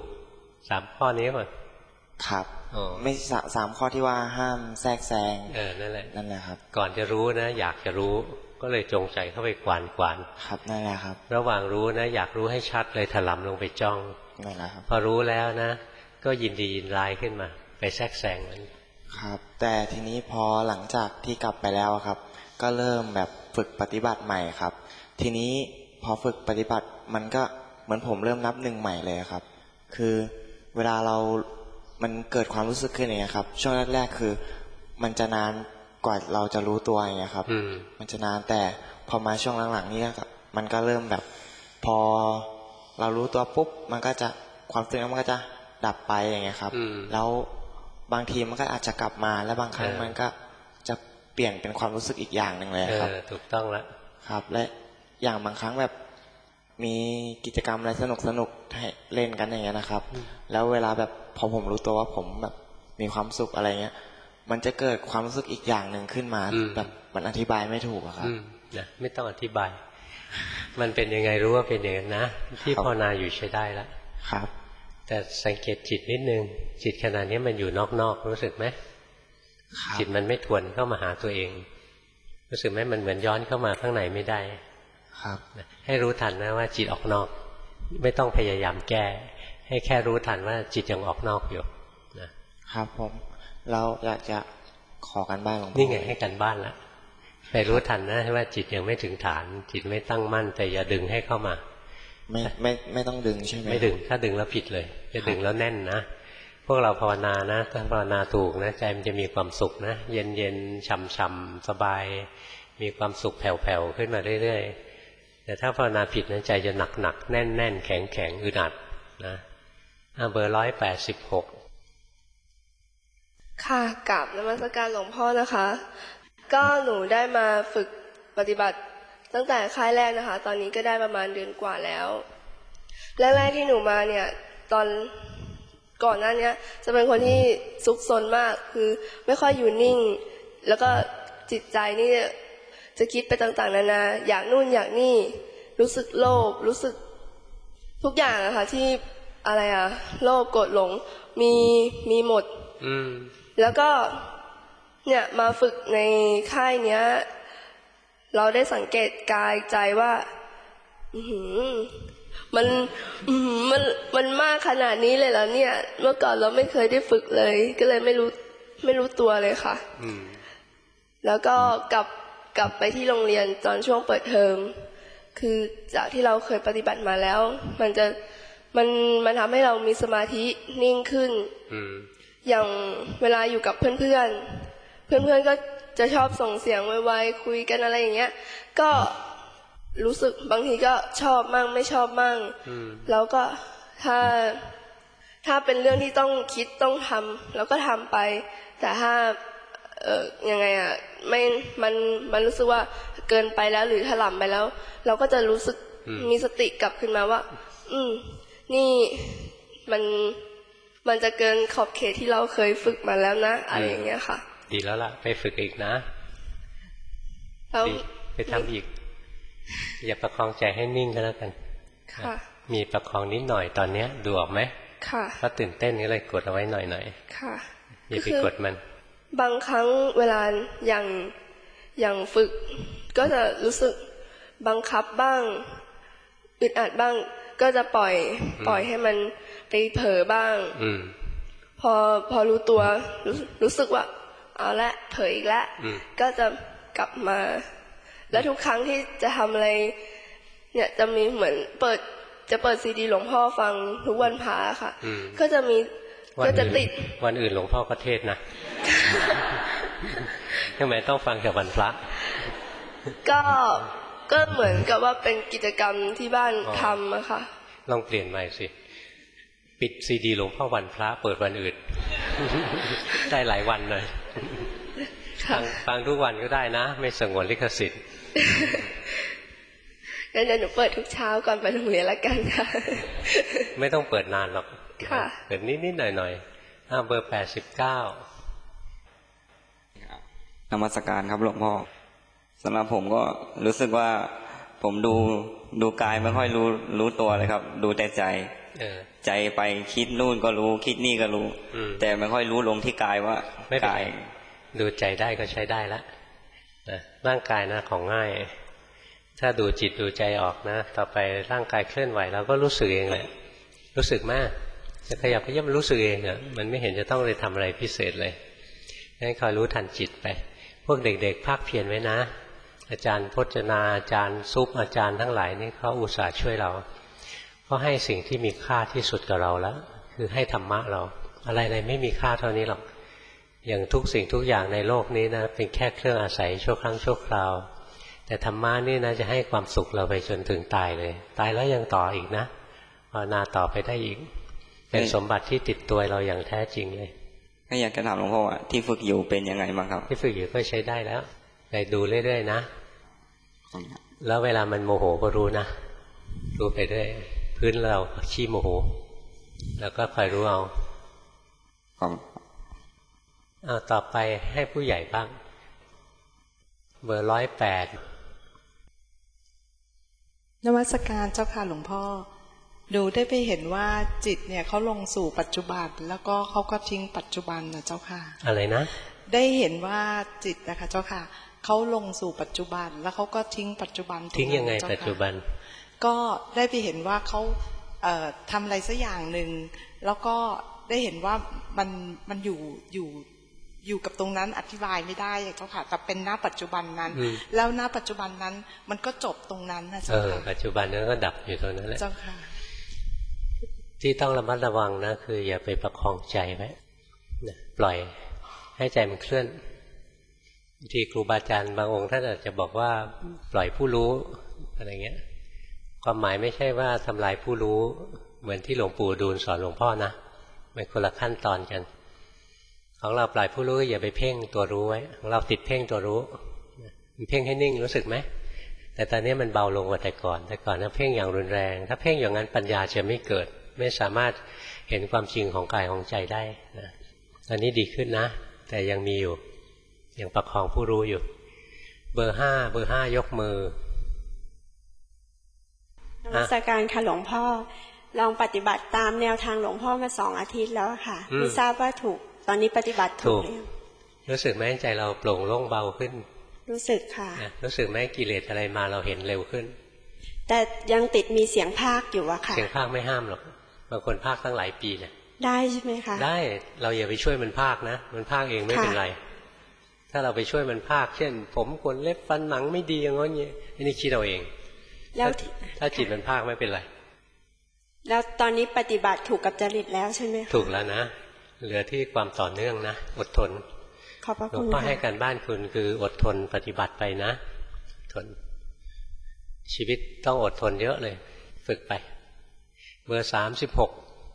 3ข้อนี้ป่ะครับไม่3ข้อที่ว่าห้ามแทรกแซงนั่นแหละครับก่อนจะรู้นะอยากจะรู้ก็เลยจงใจเข้าไปกวานครับนั่นแหละครับระหว่างรู้นะอยากรู้ให้ชัดเลยถลำลงไปจ้องนั่นแหละครับพอรู้แล้วนะก็ยินดียินร้ายขึ้นมาไปแทรกแซงมันครับแต่ทีนี้พอหลังจากที่กลับไปแล้วครับก็เริ่มแบบฝึกปฏิบัติใหม่ครับทีนี้พอฝึกปฏิบัติมันก็เหมือนผมเริ่มนับ1ใหม่เลยครับคือเวลามันเกิดความรู้สึกขึ้นอย่างเงี้ยครับช่วงแรกๆคือมันจะนานกว่าเราจะรู้ตัวอย่างเงี้ยครับมันจะนานแต่พอมาช่วงหลังๆนี้มันก็เริ่มแบบพอเรารู้ตัวปุ๊บมันก็จะความรู้สึกมันก็จะดับไปอย่างเงี้ยครับแล้วบางทีมันก็อาจจะกลับมาแล้วบางครั้งมันก็จะเปลี่ยนเป็นความรู้สึกอีกอย่างหนึ่งเลยครับถูกต้องแล้วครับและอย่างบางครั้งแบบมีกิจกรรมอะไรสนุกให้เล่นกันอย่างเงี้ยนะครับแล้วเวลาแบบพอผมรู้ตัวว่าผมแบบมีความสุขอะไรเงี้ยมันจะเกิดความรู้สึกอีกอย่างหนึ่งขึ้นมาแบบมันอธิบายไม่ถูกครับนะไม่ต้องอธิบายมันเป็นยังไงรู้ว่าเป็นอย่างนั้นนะที่ภาวนาอยู่ใช้ได้แล้วครับแต่สังเกตจิตนิดนึงจิตขณะนี้มันอยู่นอกๆรู้สึกไหมจิตมันไม่ทวนเข้ามาหาตัวเองรู้สึกไหมมันเหมือนย้อนเข้ามาข้างในไม่ได้ครับให้รู้ทันนะว่าจิตออกนอกไม่ต้องพยายามแก้ให้แค่รู้ทันว่าจิตยังออกนอกอยู่นะครับผมเราอยากจะขอกันบ้านหลวงพ่อนี่ไงให้กันบ้านละไปรู้ทันนะว่าจิตยังไม่ถึงฐานจิตไม่ตั้งมั่นแต่อย่าดึงให้เข้ามาไม่ต้องดึงใช่ไหมไม่ดึงถ้าดึงแล้วผิดเลยจะดึงแล้วแน่นนะพวกเราภาวนานะถ้าภาวนาถูกนะใจมันจะมีความสุขนะเย็นๆช่ำๆสบายมีความสุขแผ่วๆขึ้นมาเรื่อยๆแต่ถ้าภาวนาผิดนะใจจะหนักๆแน่นๆแข็งๆอึดอัดนะเบอร์186 ค่ะกราบนมัสการหลวงพ่อนะคะก็หนูได้มาฝึกปฏิบัติตั้งแต่ค่ายแรกนะคะตอนนี้ก็ได้ประมาณเดือนกว่าแล้วแรกๆที่หนูมาเนี่ยตอนก่อนหน้านี้จะเป็นคนที่ซุกซนมากคือไม่ค่อยอยู่นิ่งแล้วก็จิตใจนี่จะคิดไปต่างๆนานาอยากนู่นอยากนี่รู้สึกโลภรู้สึกทุกอย่างอะค่ะที่อะไรอะโลภโกรธหลงมีหมดแล้วก็เนี่ยมาฝึกในค่ายเนี้ยเราได้สังเกตกายใจว่ามันมากขนาดนี้เลยเหรอเนี่ยเมื่อก่อนเราไม่เคยได้ฝึกเลยก็เลยไม่รู้ตัวเลยค่ะแล้วก็กลับไปที่โรงเรียนตอนช่วงเปิดเทอมคือจากที่เราเคยปฏิบัติมาแล้วมันทำให้เรามีสมาธินิ่งขึ้นอย่างเวลาอยู่กับเพื่อนก็จะชอบส่งเสียงไวๆคุยกันอะไรอย่างเงี้ยก็รู้สึกบางทีก็ชอบมั่งไม่ชอบมั่งแล้วก็ถ้าเป็นเรื่องที่ต้องคิดต้องทำแล้วก็ทำไปแต่ถ้ายังไงอ่ะมันรู้สึกว่าเกินไปแล้วหรือถลำไปแล้วเราก็จะรู้สึกมีสติกลับขึ้นมาว่านี่มันจะเกินขอบเขตที่เราเคยฝึกมาแล้วนะอะไรอย่างเงี้ยค่ะดีแล้วล่ะไปฝึกอีกนะดีไปทำอีกอย่าประคองใจให้นิ่งก็แล้วกันค่ะมีประคองนิดหน่อยตอนเนี้ยดูออกไหมค่ะเพราะตื่นเต้นก็เลยกดเอาไว้หน่อยค่ะอย่าไปกดมันบางครั้งเวลาอย่างฝึกก็จะรู้สึกบังคับบ้างอึดอัดบ้างก็จะปล่อยให้มันไปเผลอบ้างพอรู้ตัวรู้สึกว่าเอาละเผลออีกแล้วก็จะกลับมาแล้วทุกครั้งที่จะทำอะไรเนี่ยจะมีเหมือนเปิดซีดีหลวงพ่อฟังทุกวันพระค่ะก็จะมีก็จะติดวันอื่นหลวงพ่อก็เทศนะทำไมต้องฟังแต่วันพระก็เหมือนกับว่าเป็นกิจกรรมที่บ้านทำอะค่ะลองเปลี่ยนใหม่สิปิดซีดีหลวงพ่อวันพระเปิดวันอื่นได้หลายวันเลยฟังทุกวันก็ได้นะไม่สงวนลิขสิทธิ์งั้นเดี๋ยวหนูเปิดทุกเช้าก่อนไปโรงเรียนละกันค่ะไม่ต้องเปิดนานหรอกเปิดนิดๆหน่อยๆเบอร์89 นมัสการครับหลวงพ่อสำหรับผมก็รู้สึกว่าผมดูกายไม่ค่อยรู้ตัวเลยครับดูแต่ใจไปคิดนู่นก็รู้คิดนี่ก็รู้แต่ไม่ค่อยรู้ลงที่กายว่ากายดูใจได้ก็ใช้ได้ละร่างกายนะของง่ายถ้าดูจิตดูใจออกนะต่อไปร่างกายเคลื่อนไหวเราก็รู้สึกเองแหละรู้สึกมากจะขยับขยับมันรู้สึกเองอ่ะมันไม่เห็นจะต้องเลยทำอะไรพิเศษเลยงั้นคอยรู้ทันจิตไปพวกเด็กๆภาคเพียรไว้นะอาจารย์พจนาอาจารย์ซุปอาจารย์ทั้งหลายนี่เขาอุตส่าห์ช่วยเราเขาให้สิ่งที่มีค่าที่สุดกับเราแล้วคือให้ธรรมะเราอะไรๆไม่มีค่าเท่านี้หรอกอย่างทุกสิ่งทุกอย่างในโลกนี้นะเป็นแค่เครื่องอาศัยชั่วครั้งชั่วคราวแต่ธรรมะนี่นะจะให้ความสุขเราไปจนถึงตายเลยตายแล้วยังต่ออีกนะภาวนาต่อไปได้อีกเป็นสมบัติที่ติดตัวเราอย่างแท้จริงเลยก็อยากจะถามหลวงพ่อว่าที่ฝึกอยู่เป็นยังไงบ้างครับที่ฝึกอยู่ก็ใช้ได้แล้วไปดูเรื่อยๆนะแล้วเวลามันโมโหก็รู้นะรู้ไปเรื่อยพื้นเราขี้โมโหแล้วก็คอยรู้เอาต่อไปให้ผู้ใหญ่บ้างเบอร์108 นมัสการเจ้าค่ะหลวงพ่อดูได้ไปเห็นว่าจิตเนี่ยเขาลงสู่ปัจจุบันแล้วก็เขาก็ทิ้งปัจจุบันนะเจ้าค่ะอะไรนะได้เห็นว่าจิตนะคะเจ้าค่ะเขาลงสู่ปัจจุบันแล้วเขาก็ทิ้งปัจจุบันทิ้งยังไงปัจจุบันก็ได้ไปเห็นว่าเขาทำอะไรสักอย่างหนึ่งแล้วก็ได้เห็นว่ามันอยู่กับตรงนั้นอธิบายไม่ได้เจ้าค่ะแต่เป็นหน้าปัจจุบันนั้นแล้วหน้าปัจจุบันนั้นมันก็จบตรงนั้นนะเจ้าค่ะปัจจุบันนั้นก็ดับอยู่ตรงนั้นแหละเจ้าค่ะที่ต้องระมัดระวังนะคืออย่าไปประคองใจไว้ปล่อยให้ใจมันเคลื่อนที่ครูบาอาจารย์บางองค์ท่านอาจจะบอกว่าปล่อยผู้รู้อะไรเงี้ยความหมายไม่ใช่ว่าทำลายผู้รู้เหมือนที่หลวงปู่ดูลสอนหลวงพ่อนะมันคนละขั้นตอนกันของเราปล่อยผู้รู้อย่าไปเพ่งตัวรู้ไว้ของเราติดเพ่งตัวรู้มันเพ่งให้นิ่งรู้สึกไหมแต่ตอนนี้มันเบาลงกว่าแต่ก่อนนะเพ่งอย่างรุนแรงถ้าเพ่งอย่างนั้นปัญญาจะไม่เกิดไม่สามารถเห็นความจริงของกายของใจได้นะตอนนี้ดีขึ้นนะแต่ยังมีอยู่ยังประคองผู้รู้อยู่เบอร์5ยกมือนมัสการค่ะหลวงพ่อลองปฏิบัติตามแนวทางหลวงพ่อมา2 อาทิตย์แล้วค่ะไม่ทราบว่าถูกตอนนี้ปฏิบัติถูกรู้สึกไหมใจเราโปร่งโล่งเบาขึ้นรู้สึกค่ะรู้สึกไหมกิเลสอะไรมาเราเห็นเร็วขึ้นแต่ยังติดมีเสียงภาคอยู่อะค่ะเสียงภาคไม่ห้ามหรอกบางคนภาคตั้งหลายปีเนี่ยได้ใช่ไหมคะได้เราอย่าไปช่วยมันภาคนะมันภาคเองไม่เป็นไรถ้าเราไปช่วยมันภาคเช่นผมขนเล็บฟันหนังไม่ดีอย่างงี้อันนี้คิดเอาเองแล้วถ้าจิตมันภาคไม่เป็นไรแล้วตอนนี้ปฏิบัติถูกกับจริตแล้วใช่ไหมถูกแล้วนะเหลือที่ความต่อเนื่องนะอดทนขอบพระคุณหลวงพ่อให้การบ้านคุณคืออดทนปฏิบัติไปนะทนชีวิตต้องอดทนเยอะเลยฝึกไปเบอร์36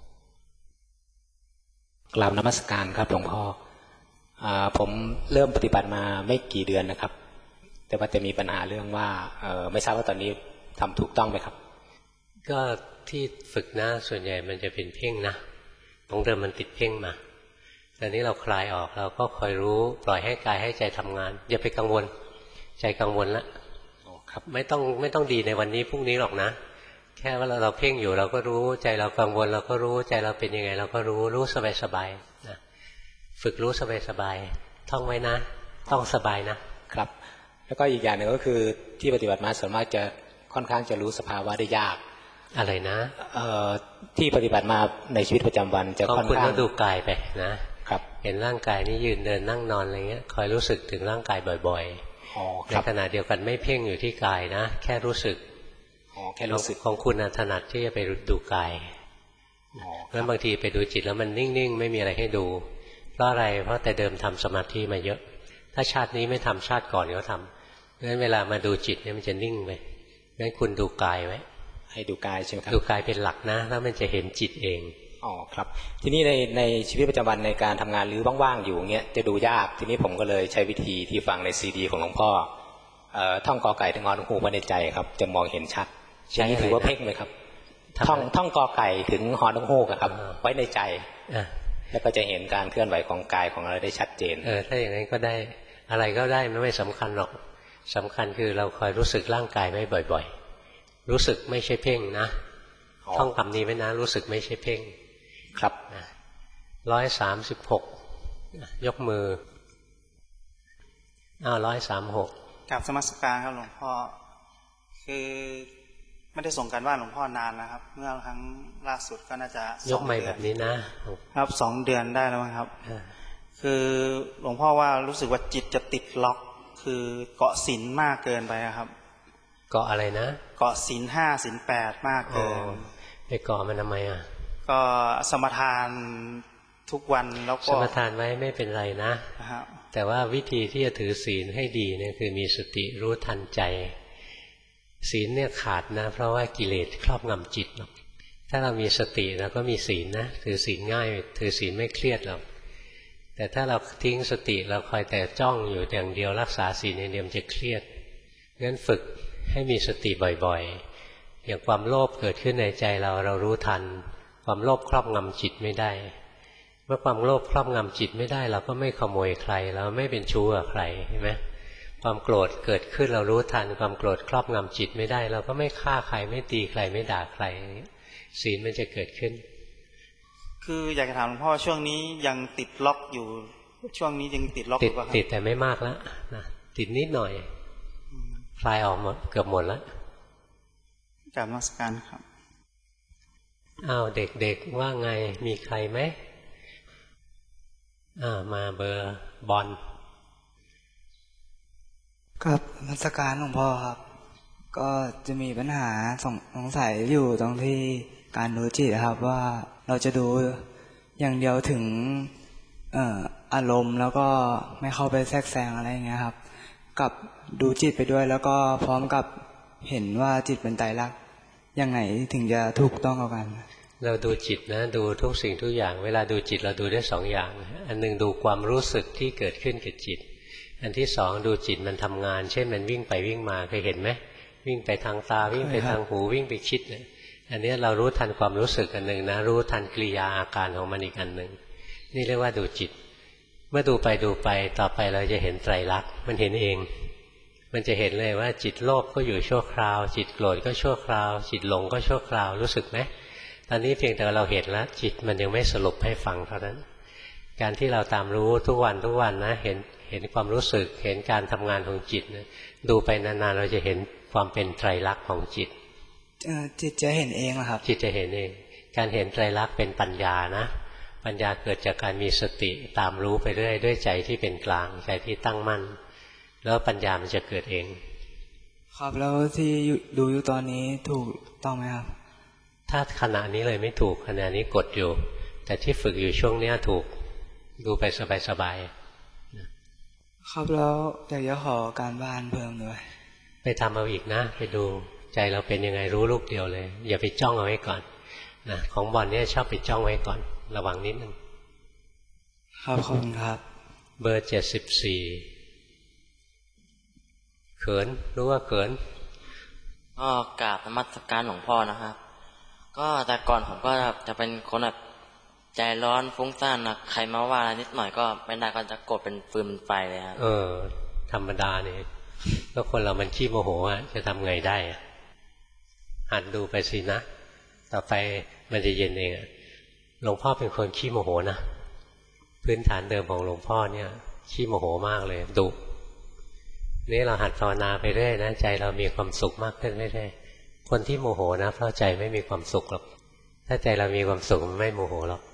กราบนมัสการครับหลวงพ่อผมเริ่มปฏิบัติมาไม่กี่เดือนนะครับแต่ว่าจะมีปัญหาเรื่องว่าไม่ทราบว่าตอนนี้ทำถูกต้องไหมครับก็ที่ฝึกนะส่วนใหญ่มันจะเป็นเพ่งนะของเดิมมันติดเพ่งมาตอนนี้เราคลายออกเราก็คอยรู้ปล่อยให้กายให้ใจทำงานอย่าไปกังวลใจกังวลละครับไม่ต้องดีในวันนี้พรุ่งนี้หรอกนะแค่ว่าเราเพ่งอยู่เราก็รู้ใจเรากังวลเราก็รู้ใจเราเป็นยังไงเราก็รู้สบายๆนะฝึกรู้สบายๆท่องไว้นะต้องสบายนะครับแล้วก็อีกอย่างหนึ่งก็คือที่ปฏิบัติมาส่วนมากจะค่อนข้างจะรู้สภาวะได้ยากอะไรนะที่ปฏิบัติมาในชีวิตประจำวันจะค่อนข้างคุณต้องดูกายไปนะครับเห็นร่างกายนี้ยืนเดินนั่งนอนอะไรเงี้ยคอยรู้สึกถึงร่างกายบ่อยๆในขณะเดียวกันไม่เพ่งอยู่ที่กายนะแค่รู้สึกแค่รู้สึกของคุณถนัดที่จะไปดูกายงั้นบางทีไปดูจิตแล้วมันนิ่งๆไม่มีอะไรให้ดูเพราะอะไรเพราะแต่เดิมทำสมาธิมาเยอะถ้าชาตินี้ไม่ทำชาติก่อนก็ทำงั้นเวลามาดูจิตเนี่ยมันจะนิ่งไปงั้นคุณดูกายไว้ให้ดูกายใช่ไหมครับดูกายเป็นหลักนะแล้วมันจะเห็นจิตเองครับทีนี้ในชีวิตประจำวันในการทำงานหรือว่างๆอยู่เงี้ยจะดูยากทีนี้ผมก็เลยใช้วิธีที่ฟังในซีดีของหลวงพ่อท่องกอไก่ถึงงอหูไว้ในใจครับจะมองเห็นชัดอย่างนี้ถือว่าเพ่งไหมครับท่องกอไก่ถึงหอนหูครับไว้ในใจแล้วก็จะเห็นการเคลื่อนไหวของกายของเราได้ชัดเจนถ้าอย่างนั้นก็ได้อะไรก็ได้มันไม่สำคัญหรอกสำคัญคือเราคอยรู้สึกร่างกายไว้บ่อยๆรู้สึกไม่ใช่เพ่งนะท่องคำนี้ไว้นะรู้สึกไม่ใช่เพ่งครับ 136ยกมือ136 กับสมัสการครับหลวงพ่อคือไม่ได้ส่งกันว่าหลวงพ่อนานนะครับเมื่อครั้งล่าสุดก็น่าจะยกไม้แบบนี้นะครับ 2 เดือนได้แล้วมั้งครับคือหลวงพ่อว่ารู้สึกว่าจิตจะติดล็อกคือเกาะศีลมากเกินไปครับเกาะอะไรนะเกาะศีล5 ศีล8มากเกินไปเกาะมันทำไมก็สมทานทุกวันแล้วก็สมทานไว้ไม่เป็นไรนะแต่ว่าวิธีที่จะถือศีลให้ดีเนี่ยคือมีสติรู้ทันใจศีลเนี่ยขาดนะเพราะว่ากิเลสครอบงำจิตหรอกถ้าเรามีสติเราก็มีศีลนะถือศีลง่ายถือศีลไม่เครียดหรอกแต่ถ้าเราทิ้งสติเราคอยแต่จ้องอยู่อย่างเดียวรักษาศีลอย่างเดียวจะเครียดงั้นฝึกให้มีสติบ่อยๆอย่างความโลภเกิดขึ้นในใจเรารู้ทันความโลภครอบงำจิตไม่ได้เมื่อความโลภครอบงำจิตไม่ได้เราก็ไม่ขโมยใครเราไม่เป็นชู้กับใครเห็นไหมความโกรธเกิดขึ้นเรารู้ทันความโกรธครอบงำจิตไม่ได้เราก็ไม่ฆ่าใครไม่ตีใครไม่ด่าใครศีลมันจะเกิดขึ้นคืออยากจะถามหลวงพ่อช่วงนี้ยังติดล็อกอยู่ช่วงนี้ยังติดล็อกอยู่ป่ะครับติดแต่ไม่มากแล้วนะติดนิดหน่อยคลายออกหมดเกือบหมดแล้วกราบนมัสการครับเด็กๆว่าไงมีใครไหมมาเบอร์บอลครับนมัสการหลวงพ่อครับก็จะมีปัญหาสงสัยอยู่ตรงที่การดูจิตครับว่าเราจะดูอย่างเดียวถึงอารมณ์แล้วก็ไม่เข้าไปแทรกแซงอะไรอย่างเงี้ยครับกับดูจิตไปด้วยแล้วก็พร้อมกับเห็นว่าจิตเป็นไตรลักษณ์ยังไงถึงจะถูกต้องกันเราดูจิตนะดูทุกสิ่งทุกอย่างเวลาดูจิตเราดูได้2 อย่างอันนึงดูความรู้สึกที่เกิดขึ้นกับจิตอันที่2ดูจิตมันทำงานเช่นมันวิ่งไปวิ่งมาเคยเห็นไหมวิ่งไปทางตาวิ่งไปทางหูวิ่งไปคิดเนี่ยอันนี้เรารู้ทันความรู้สึกอันหนึ่งนะรู้ทันกิริยาอาการของมันอีกอันหนึ่งนี่เรียกว่าดูจิตเมื่อดูไปต่อไปเราจะเห็นไตรลักษณ์มันเห็นเองมันจะเห็นเลยว่าจิตโลภก็อยู่ชั่วคราวจิตโกรธก็ชั่วคราวจิตหลงก็ชั่วคราวรู้สึกไหมตอนนี้เพียงแต่เราเห็นแล้วจิตมันยังไม่สรุปให้ฟังเท่านั้นการที่เราตามรู้ทุกวันนะเห็นความรู้สึกเห็นการทำงานของจิตนะดูไปนานๆเราจะเห็นความเป็นไตรลักษณ์ของจิตจิตจะเห็นเองเหรอครับจิตจะเห็นเองการเห็นไตรลักษณ์เป็นปัญญานะปัญญาเกิดจากการมีสติตามรู้ไปเรื่อยด้วยใจที่เป็นกลางใจที่ตั้งมั่นแล้วปัญญามันจะเกิดเองครับแล้วที่ดูอยู่ตอนนี้ถูกต้องไหมครับถ้าขณะนี้เลยไม่ถูกขณะนี้กดอยู่แต่ที่ฝึกอยู่ช่วงนี้ถูกดูไปสบายๆครับแล้วอยากจะขอการบ้านเพิ่มด้วยไปทำเอาอีกนะไปดูใจเราเป็นยังไงรู้ลูกเดียวเลยอย่าไปจ้องเอาไว้ก่อนนะของบอลเนี่ยชอบไปจ้องไว้ก่อนระวังนิดนึงครับขอบคุณครับเบอร์74เขินรู้ว่าเขินก็กราบนมัสการหลวงพ่อนะครับก็แต่ก่อนผมก็จะเป็นคนแบบใจร้อนฟุ้งซ่านนะใครมาว่านิดหน่อยก็ไม่ได้ก็จะโกรธเป็นฟืนเป็นไฟเลยครับธรรมดาเนี่ยก็คนเรามันขี้โมโหอ่ะจะทำไงได้หัดดูไปสินะต่อไปมันจะเย็นเองหลวงพ่อเป็นคนขี้โมโหนะพื้นฐานเดิมของหลวงพ่อเนี่ยขี้โมโหมากเลยดุนี่เราหัดภาวนาไปเรื่อยนะใจเรามีความสุขมากขึ้นเรื่อยๆคนที่โมโหนะเพราะใจไม่มีความสุขหรอกถ้าใจเรามีความสุขมันไม่โมโหหรอก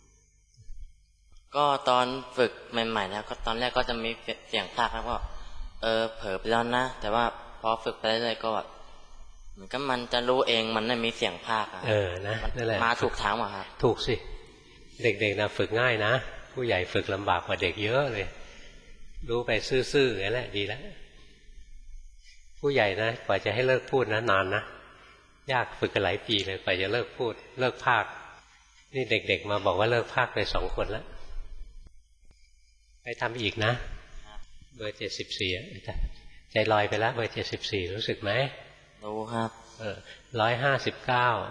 ก็ตอนฝึกใหม่ๆนะก็ตอนแรกก็จะมีเสียงพากแล้วก็เผลอไปแล้วนะแต่ว่าพอฝึกไปเรื่อยๆก็เหมือนกับมันจะรู้เองมันไม่มีเสียงพากนะนั่นแหละมาถูกทางว่ะครับถูกสิเด็กๆนะฝึกง่ายนะผู้ใหญ่ฝึกลำบากกว่าเด็กเยอะเลยรู้ไปซื่อๆนั่นแหละดีแล้วผู้ใหญ่นะกว่าจะให้เลิกพูดนะนานนะยากฝึกกันหลายปีเลยกว่าจะเลิกพูดเลิกพากนี่เด็กๆมาบอกว่าเลิกพากไป2 คนแล้วไปทำอีกนะเบอร์74ใจลอยไปแล้วเบอร์74รู้สึกไหมรู้ครับ 159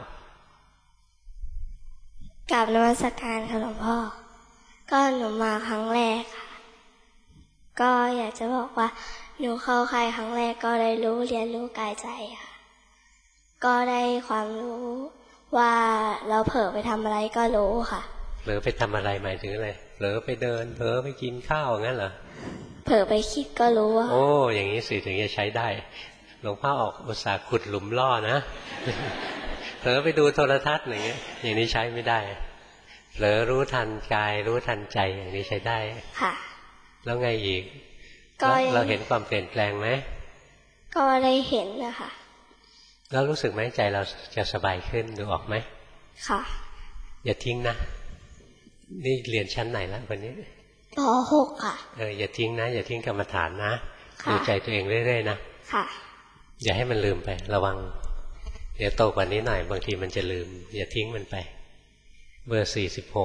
กราบนมัสการค่ะหลวงพ่อก็หนูมาครั้งแรกค่ะก็อยากจะบอกว่าหนูเข้าค่ายครั้งแรกก็ได้เรียนรู้กายใจค่ะก็ได้ความรู้ว่าเราเผลอไปทำอะไรก็รู้ค่ะเผลอไปทำอะไรหมายถึงอะไรเผลอไปเดินเผลอไปกินข้าวงั้นเหรอเผลอไปคิดก็รู้ว่าโอ้อย่างนี้สิถึงจะใช้ได้หลวงพ่อออกอุตส่าห์ขุดหลุมล่อนะเผลอไปดูโทรทัศน์อย่างนี้ใช้ไม่ได้เผลอรู้ทันกายรู้ทันใจอย่างนี้ใช้ได้ค่ะแล้วไงอีกเราเห็นความเปลี่ยนแปลงไหมก็ได้เห็นนะคะแล้วรู้สึกไหมใจเราจะสบายขึ้นดูออกไหมค่ะอย่าทิ้งนะนี่เรียนชั้นไหนแล้วคนนี้ป.6 ค่ะอย่าทิ้งนะอย่าทิ้งกรรมฐานนะดูใจตัวเองเรื่อยๆนะค่ะอย่าให้มันลืมไประวังเดี๋ยวโตกว่านี้หน่อยบางทีมันจะลืมอย่าทิ้งมันไปเบอร์46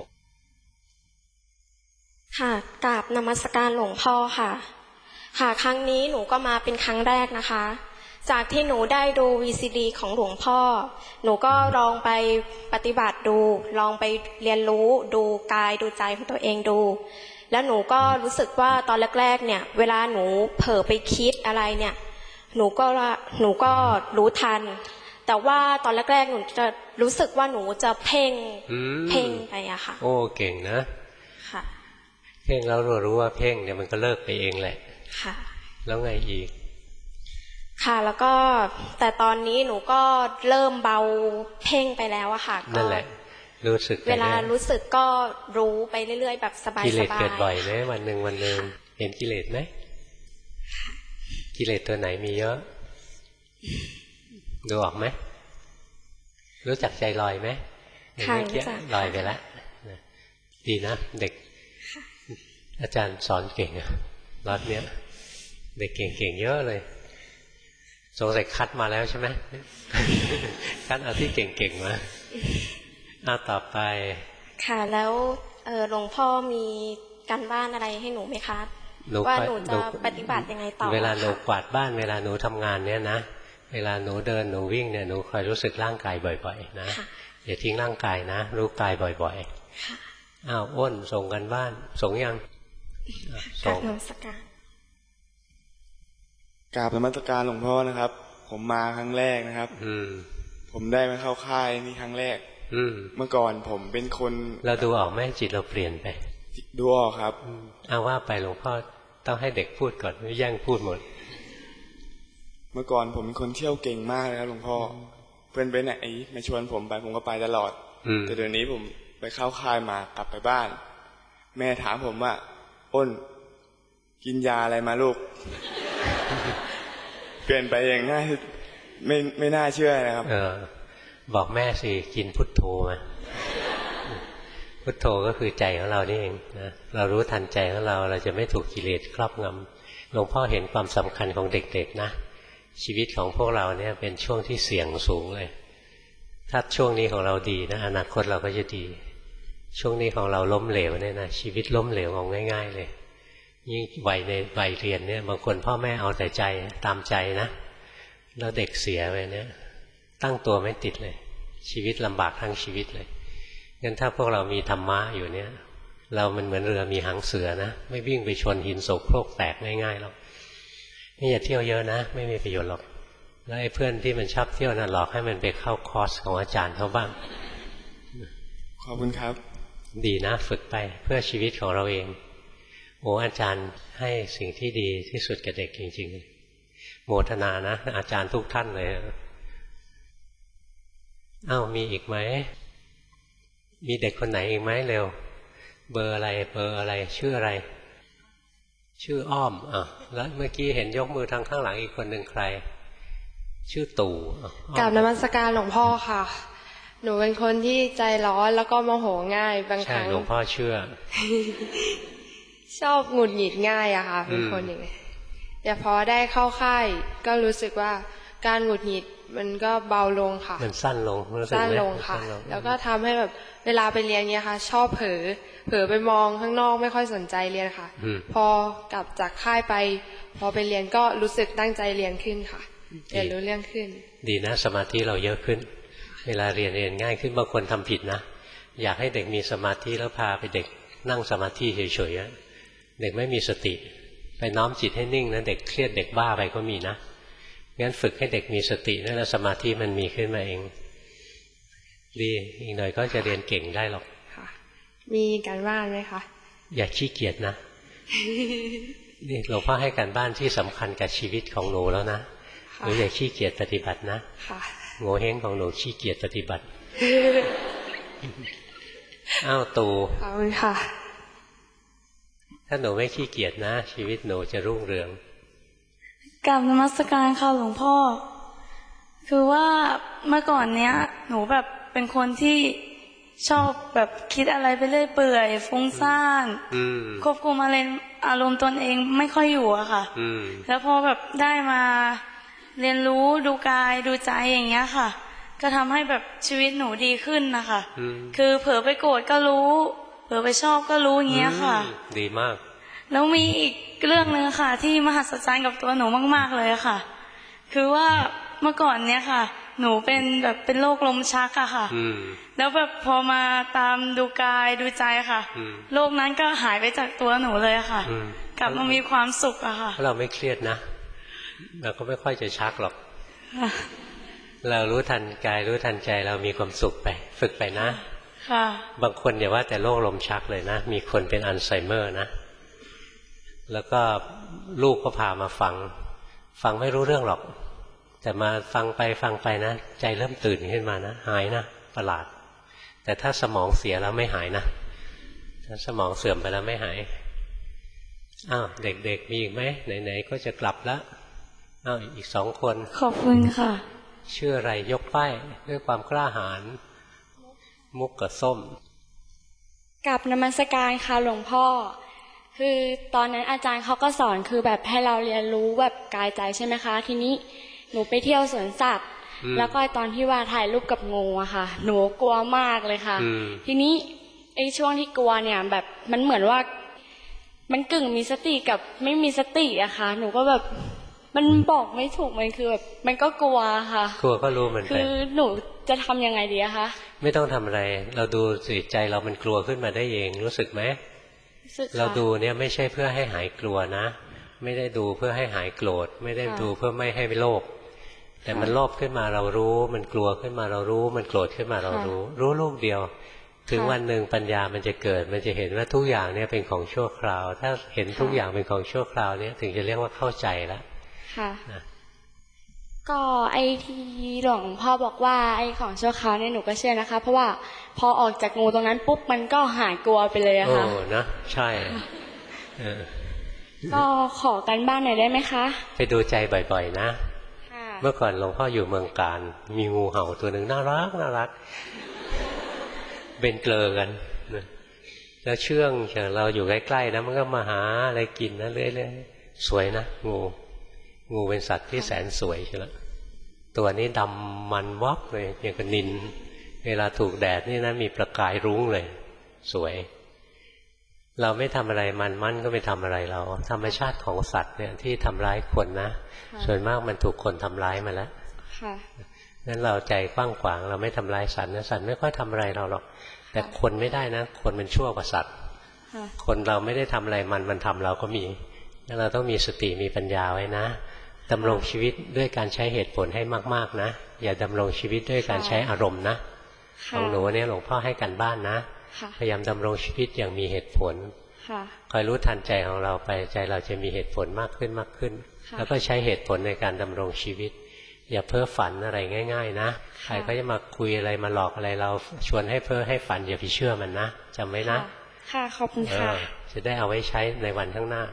ค่ะกราบนมัสการหลวงพ่อค่ะครั้งนี้หนูก็มาเป็นครั้งแรกนะคะจากที่หนูได้ดู VCD ของหลวงพ่อหนูก็ลองไปปฏิบัติดูลองไปเรียนรู้ดูกายดูใจของตัวเองดูแล้วหนูก็รู้สึกว่าตอนแรกๆเนี่ยเวลาหนูเผลอไปคิดอะไรเนี่ยหนูก็รู้ทันแต่ว่าตอนแรกๆหนูจะรู้สึกว่าหนูจะเพ่งไปอะค่ะโอ้เก่งนะค่ะเพ่งแล้วรู้ว่าเพ่งเนี่ยมันก็เลิกไปเองแหละค่ะแล้วไงอีกค่ะแล้วก็แต่ตอนนี้หนูก็เริ่มเบาเพ่งไปแล้วอะค่ะนั่นแหละรู้สึกเวลารู้สึกก็รู้ไปเรื่อยๆแบบสบายๆกิเลสเกิดบ่อยไหมวันหนึ่งเห็นกิเลสไหมกิเลสตัวไหนมีเยอะดูออกไหมรู้จักใจลอยไหมค่ะลอยไปแล้วดีนะเด็กอาจารย์สอนเก่งอะรอบเนี้ยเด็กเก่งๆเยอะเลยสงสัยคัดมาแล้วใช่ไหมคัดเอาที่เก่งๆมาต่อไปค่ะแล้วหลวงพ่อมีการบ้านอะไรให้หนูไหมคะว่าหนูจะปฏิบัติยังไงต่อเวลาหนูกวาดบ้านเวลาหนูทำงานเนี่ยนะเวลาหนูเดินหนูวิ่งเนี่ยหนูคอยรู้สึกร่างกายบ่อยๆนะอย่าทิ้งร่างกายนะรู้กายบ่อยๆอ้นส่งกันบ้านส่งยังส่งนมัสการกราบนมัสการหลวงพ่อนะครับผมมาครั้งแรกนะครับผมได้มาเข้าค่ายนี่ครั้งแรกเมื่อก่อนผมเป็นคนเราดูออกไหมจิตเราเปลี่ยนไปดูออกครับว่าไปหลวงพ่อต้องให้เด็กพูดก่อนไม่แย่งพูดหมดเมื่อก่อนผมเป็นคนเที่ยวเก่งมากเลยครับหลวงพ่อเพื่อนไปไหนมาชวนผมไปผมก็ไปตลอดแต่เดี๋ยวนี้ผมไปเข้าค่ายมากลับไปบ้านแม่ถามผมว่าอ้นกินยาอะไรมาลูกเปลี่ยนไปอย่างง่ายไม่น่าเชื่อนะครับบอกแม่สิกินพุทโธมาพุทโธก็คือใจของเรานี่เองนะเรารู้ทันใจของเราจะไม่ถูกกิเลสครอบงำหลวงพ่อเห็นความสำคัญของเด็กๆนะชีวิตของพวกเราเนี่ยเป็นช่วงที่เสี่ยงสูงเลยถ้าช่วงนี้ของเราดีนะอนาคตเราก็จะดีช่วงนี้ของเราล้มเหลวเนี่ยนะชีวิตล้มเหลวของง่ายๆเลยยิ่งวัยในวัยเรียนเนี่ยบางคนพ่อแม่เอาแต่ใจตามใจนะแล้วเด็กเสียไปเนี่ยตั้งตัวไม่ติดเลยชีวิตลำบากทั้งชีวิตเลยงั้นถ้าพวกเรามีธรรมะอยู่เนี่ยเรามันเหมือนเรือมีหางเสือนะไม่วิ่งไปชนหินโสโครกแตกง่ายๆหรอกนี่อย่าเที่ยวเยอะนะไม่มีประโยชน์หรอกแล้วไอ้เพื่อนที่มันชอบเที่ยวน่ะหลอกให้มันไปเข้าคอร์สของอาจารย์เขาบ้างขอบคุณครับดีนะฝึกไปเพื่อชีวิตของเราเองโอ้อาจารย์ให้สิ่งที่ดีที่สุดกับเด็กจริงๆโมทนานะอาจารย์ทุกท่านเลยอ้าวมีอีกไหมมีเด็กคนไหนอีกไหมเร็วเบอร์อะไรชื่ออะไรชื่ออ้อมแล้วเมื่อกี้เห็นยกมือทางข้างหลังอีกคนหนึ่งใครชื่อตู่กราบนมัสการหลวงพ่อค่ะหนูเป็นคนที่ใจร้อนแล้วก็โมโหง่ายบางครั้งหลวงพ่อเชื่อชอบหงุดหงิดง่ายอะค่ะเป็นคนอย่างนี้แต่พอได้เข้าค่ายก็รู้สึกว่าการหงุดหงิดมันก็เบาลงค่ะมันสั้นลงค่ะแล้วก็ทำให้แบบเวลาไปเรียนเนี้ยค่ะชอบเผลอไปมองข้างนอกไม่ค่อยสนใจเรียนค่ะพอกลับจากค่ายไปพอไปเรียนก็รู้สึกตั้งใจเรียนขึ้นค่ะเรียนรู้เรื่องขึ้นดีนะสมาธิเราเยอะขึ้นเวลาเรียนง่ายขึ้นบางคนทำผิดนะอยากให้เด็กมีสมาธิแล้วพาไปเด็กนั่งสมาธิเฉยๆเด็กไม่มีสติไปน้อมจิตให้นิ่งนะเด็กเครียดเด็กบ้าไปก็มีนะงั้นฝึกให้เด็กมีสตินั่นแหละสมาธิมันมีขึ้นมาเองดีอีกหน่อยก็จะเรียนเก่งได้หรอกค่ะมีการบ้านไหมคะอย่าขี้เกียจนะ นี่หลวงพ่อให้การบ้านที่สำคัญกับชีวิตของหนูแล้วนะหนูอย่าขี้เกียจปฏิบัตินะโง่เฮงของหนูขี้เกียจปฏิบัติอ้าวตู่ขอบคุณค่ะถ้าหนูไม่ขี้เกียจนะชีวิตหนูจะรุ่งเรืองกราบนมัสการค่ะหลวงพ่อคือว่าเมื่อก่อนเนี้ยหนูแบบเป็นคนที่ชอบแบบคิดอะไรไปเรื่อยเปื่อยฟุ้งซ่านควบคุมอารมณ์ตนเองไม่ค่อยอยู่อะค่ะแล้วพอแบบได้มาเรียนรู้ดูกายดูใจอย่างเงี้ยค่ะก็ทำให้แบบชีวิตหนูดีขึ้นนะคะคือเผลอไปโกรธก็รู้เผลอไปชอบก็รู้อย่างเงี้ยค่ะดีมากแล้วมีอีกเรื่องนึงค่ะที่มหัศจรรย์กับตัวหนูมากๆเลยค่ะคือว่าเมื่อก่อนเนี้ยค่ะหนูเป็นโรคลมชักอะค่ะแล้วแบบพอมาตามดูกายดูใจค่ะโรคนั้นก็หายไปจากตัวหนูเลยค่ะกลับมามีความสุขอะค่ะเราไม่เครียดนะเราก็ไม่ค่อยจะชักหรอกเรารู้ทันกายรู้ทันใจเรามีความสุขไปฝึกไปนะบางคนอย่าว่าแต่โรคลมชักเลยนะมีคนเป็นอัลไซเมอร์นะแล้วก็ลูกก็พามาฟังไม่รู้เรื่องหรอกแต่มาฟังไปนะใจเริ่มตื่นขึ้นมานะหายนะประหลาดแต่ถ้าสมองเสียแล้วไม่หายนะถ้าสมองเสื่อมไปแล้วไม่หายอ้าวเด็กๆมีอีกไหมไหนๆก็จะกลับแล้วอ้าวอีก2 คนขอบคุณค่ะชื่ออะไรยกป้ายด้วยความกล้าหาญมุกกับส้มกับนมัสการค่ะหลวงพ่อคือตอนนั้นอาจารย์เขาก็สอนคือแบบให้เราเรียนรู้แบบกายใจใช่ไหมคะทีนี้หนูไปเที่ยวสวนสัตว์แล้วก็ตอนที่ว่าถ่ายรูปกับงูอะค่ะหนูกลัวมากเลยค่ะทีนี้ไอ้ช่วงที่กลัวเนี่ยแบบมันเหมือนว่ามันกึ่งมีสติกับไม่มีสติอะค่ะหนูก็แบบมันบอกไม่ถูกมันคือแบบมันก็กลัวค่ะกลัวก็รู้มันไปคือหนูจะทำยังไงดีคะไม่ต้องทำอะไรเราดูจิตใจเรามันกลัวขึ้นมาได้เองรู้สึกไหมเราดูเนี่ยไม่ใช่เพื่อให้หายกลัวนะไม่ได้ดูเพื่อให้หายโกรธไม่ได้ดูเพื่อไม่ให้โลภแต่มันโลภขึ้นมาเรารู้มันกลัวขึ้นมาเรารู้มันโกรธขึ้นมาเรารู้ลูกเดียวถึงวันหนึ่งปัญญามันจะเกิดมันจะเห็นว่าทุกอย่างเนี่ยเป็นของชั่วคราวถ้าเห็นทุกอย่างเป็นของชั่วคราวเนี่ยถึงจะเรียกว่าเข้าใจแล้วค่ะก็ไอ้ที่หลวงพ่อบอกว่าไอ้ของชั่วคราวเนี่ยหนูก็เชื่อนะคะเพราะว่าพอออกจากงูตรงนั้นปุ๊บมันก็หายกลัวไปเลยอะค่ะโอ้นะใช่ก็ขอกันบ้านหน่อยได้ไหมคะไปดูใจบ่อยๆนะเมื่อก่อนหลวงพ่ออยู่เมืองการมีงูเห่าตัวหนึ่งน่ารักเป็นเกลือกันแล้วเชื่องเราอยู่ใกล้ๆนะมันก็มาหาอะไรกินนะเรื่อยๆสวยนะงูเป็นสัตว์ที่แสนสวยใช่ไหมตัวนี้ดำมันวับเลยอย่างกับนิลเวลาถูกแดดนี่นะมีประกายรุ้งเลยสวยเราไม่ทำอะไรมันก็ไม่ทำอะไรเราธรรมชาติของสัตว์เนี่ยที่ทำร้ายคนนะส่วนมากมันถูกคนทำร้ายมาแล้วงั้นเราใจกว้างขวางเราไม่ทำร้ายสัตว์นะสัตว์ไม่ค่อยทำอะไรเราหรอกแต่คนไม่ได้นะคนมันชั่วกว่าสัตว์คนเราไม่ได้ทำอะไรมันทำเราก็มีแล้วเราต้องมีสติมีปัญญาไว้นะดำรงชีวิตด้วยการใช้เหตุผลให้มากๆนะอย่าดำรงชีวิตด้วยการใช้อารมณ์นะของหนูเนี่ยหลวงพ่อให้กันบ้านนะพยายามดำรงชีวิตอย่างมีเหตุผลคอยรู้ทันใจของเราไปใจเราจะมีเหตุผลมากขึ้นมากขึ้นแล้วก็ใช้เหตุผลในการดำรงชีวิตอย่าเพ้อฝันอะไรง่ายๆนะใครก็จะมาคุยอะไรมาหลอกอะไรเราชวนให้เพ้อให้ฝันอย่าไปเชื่อมันนะจำไว้นะค่ะขอบคุณค่ะจะได้เอาไว้ใช้ในวันข้างหน้า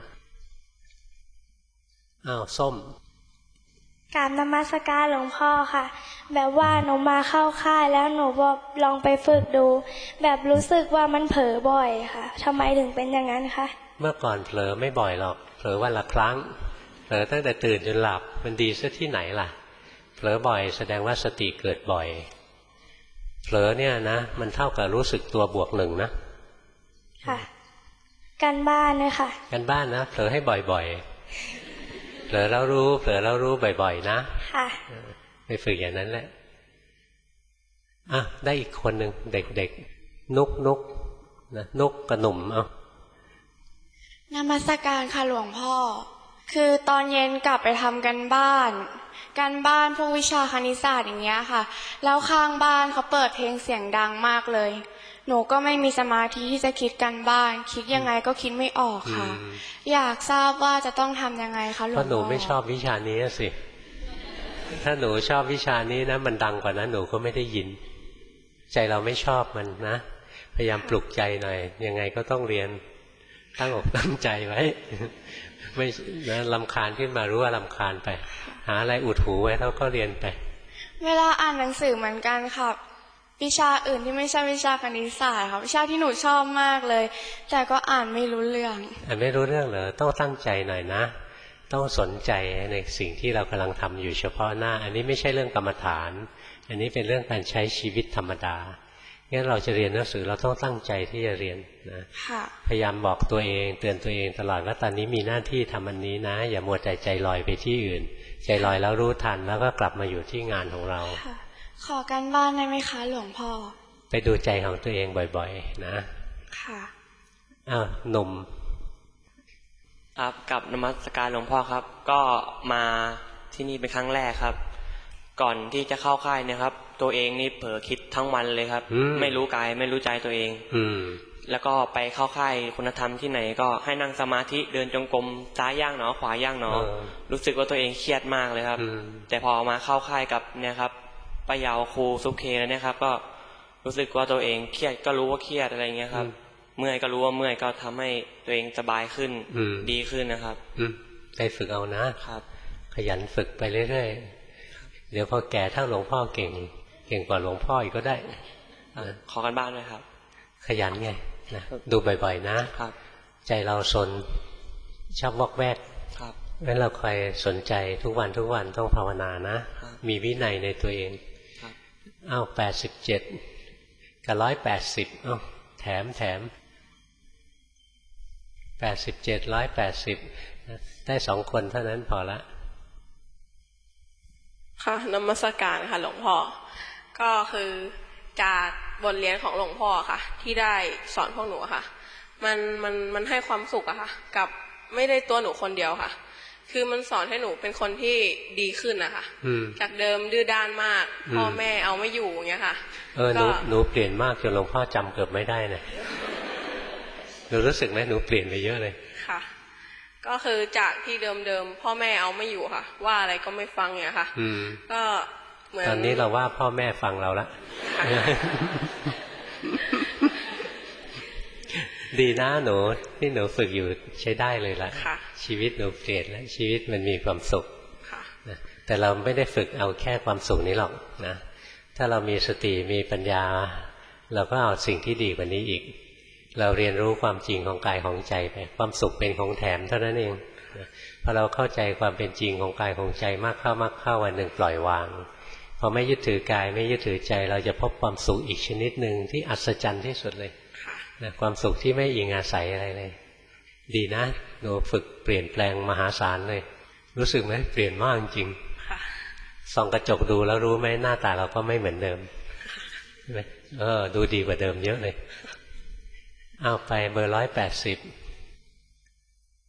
อ้าวส้มกราบนมัสการหลวงพ่อค่ะแบบว่าหนูมาเข้าค่ายแล้วหนูบอกลองไปฝึกดูแบบรู้สึกว่ามันเผลอบ่อยค่ะทำไมถึงเป็นอย่างนั้นคะเมื่อก่อนเผลอไม่บ่อยหรอกเผลอวันละครั้งเผลอตั้งแต่ตื่นจนหลับมันดีซะที่ไหนล่ะเผลอบ่อยแสดงว่าสติเกิดบ่อยเผลอเนี่ยนะมันเท่ากับรู้สึกตัวบวกหนึ่งนะค่ะการบ้านเลยค่ะการบ้านนะเผลอให้บ่อยๆเผลอแล้วรู้เผลอแล้วรู้บ่อยๆนะค่ะไปฝึกอย่างนั้นแหละอ่ะได้อีกคนหนึ่งเด็กๆนุกนะนุกกับหนุ่มเอานมัสการค่ะหลวงพ่อคือตอนเย็นกลับไปทำกันบ้านพวกวิชาคณิตศาสตร์อย่างเงี้ยค่ะแล้วข้างบ้านเขาเปิดเพลงเสียงดังมากเลยหนูก็ไม่มีสมาธิที่จะคิดกันบ้านคิดยังไงก็คิดไม่ออกค่ะอยากทราบว่าจะต้องทำยังไงคะหลวงพ่อเพราะหนูไม่ชอบวิชานี้สิถ้าหนูชอบวิชานี้นะมันดังกว่านั้นหนูก็ไม่ได้ยินใจเราไม่ชอบมันนะพยายามปลุกใจหน่อยยังไงก็ต้องเรียนตั้งอกตั้งใจไว้ไม่นะรำคาญขึ้นมารู้ว่ารำคาญไปหาอะไรอุดหูไว้แล้วก็เรียนไปเวลาอ่านหนังสือเหมือนกันค่ะวิชาอื่นที่ไม่ใช่วิชาคณิตศาสตร์ค่ะวิชาที่หนูชอบมากเลยแต่ก็อ่านไม่รู้เรื่องไม่รู้เรื่องเหรอต้องตั้งใจหน่อยนะต้องสนใจในสิ่งที่เรากำลังทำอยู่เฉพาะหน้าอันนี้ไม่ใช่เรื่องกรรมฐานอันนี้เป็นเรื่องการใช้ชีวิตธรรมดางั้นเราจะเรียนหนังสือเราต้องตั้งใจที่จะเรียนนะพยายามบอกตัวเองเตือนตัวเองตลอดว่าตอนนี้มีหน้าที่ทำอันนี้นะอย่ามัวใจลอยไปที่อื่นใจลอยแล้วรู้ทันแล้วก็กลับมาอยู่ที่งานของเราขอการบ้านได้ไหมคะหลวงพ่อไปดูใจของตัวเองบ่อยๆนะค่ะอ้าวหนุ่มครับกับนมัสการหลวงพ่อครับก็มาที่นี่เป็นครั้งแรกครับก่อนที่จะเข้าค่ายเนี่ยครับตัวเองนี่เผลอคิดทั้งวันเลยครับไม่รู้กายไม่รู้ใจตัวเองแล้วก็ไปเข้าค่ายคุณธรรมที่ไหนก็ให้นั่งสมาธิเดินจงกรมซ้ายย่างหนอขวาย่างหนอรู้สึกว่าตัวเองเครียดมากเลยครับแต่พอมาเข้าค่ายกับเนี่ยครับป้ายาวครูซุปเคแล้วเนี่ยครับก็รู้สึกว่าตัวเองเครียดก็รู้ว่าเครียดอะไรเงี้ยครับเมื่อยก็รู้ว่าเมื่อยก็ทำให้ตัวเองสบายขึ้นดีขึ้นนะครับไปฝึกเอานะครับขยันฝึกไปเรื่อยๆเดี๋ยวพอแก่ถ้าหลวงพ่อเก่งกว่าหลวงพ่ออีกก็ได้ขอกันบ้านด้วยครับขยันไงนะดูบ่อยๆนะใจเราสนชอบวอกแวกงั้นเราคอยสนใจทุกวันต้องภาวนานะมีวินัยในตัวเองอ้าว87กับ180อ้าวแถม87 180ได้2คนเท่านั้นพอละค่ะนมัสการค่ะหลวงพ่อก็คือจากบทเรียนของหลวงพ่อค่ะที่ได้สอนพวกหนูค่ะมันให้ความสุขอะค่ะกับไม่ได้ตัวหนูคนเดียวค่ะคือมันสอนให้หนูเป็นคนที่ดีขึ้นนะคะจากเดิมดื้อด้านมากพ่อแม่เอาไม่อยู่อย่างเงี้ยค่ะหนูเปลี่ยนมากจนหลวงพ่อจำเกือบไม่ได้นะหนูรู้สึกไหมหนูเปลี่ยนไปเยอะเลยค่ะก็คือจากที่เดิมพ่อแม่เอาไม่อยู่ค่ะว่าอะไรก็ไม่ฟังเนี่ยค่ะก็เหมือนตอนนี้เราว่าพ่อแม่ฟังเราละดีนะหนูที่หนูฝึกอยู่ใช้ได้เลยละชีวิตหนูเปลี่ยนแล้วชีวิตมันมีความสุขนะแต่เราไม่ได้ฝึกเอาแค่ความสุขนี้หรอกนะถ้าเรามีสติมีปัญญาเราก็เอาสิ่งที่ดีกว่านี้อีกเราเรียนรู้ความจริงของกายของใจไปความสุขเป็นของแถมเท่านั้นเองพอเราเข้าใจความเป็นจริงของกายของใจมากเข้าวันหนึ่งปล่อยวางพอไม่ยึดถือกายไม่ยึดถือใจเราจะพบความสุขอีกชนิดหนึ่งที่อัศจรรย์ที่สุดเลยความสุขที่ไม่อิงอาศัยอะไรเลยดีนะหนูฝึกเปลี่ยนแปลงมหาศาลเลยรู้สึกไหมเปลี่ยนมากจริงส่องกระจกดูแล้วรู้ไหมหน้าตาเราก็ไม่เหมือนเดิมใช่ไหมดูดีกว่าเดิมเยอะเลยเอาไปเบอร์180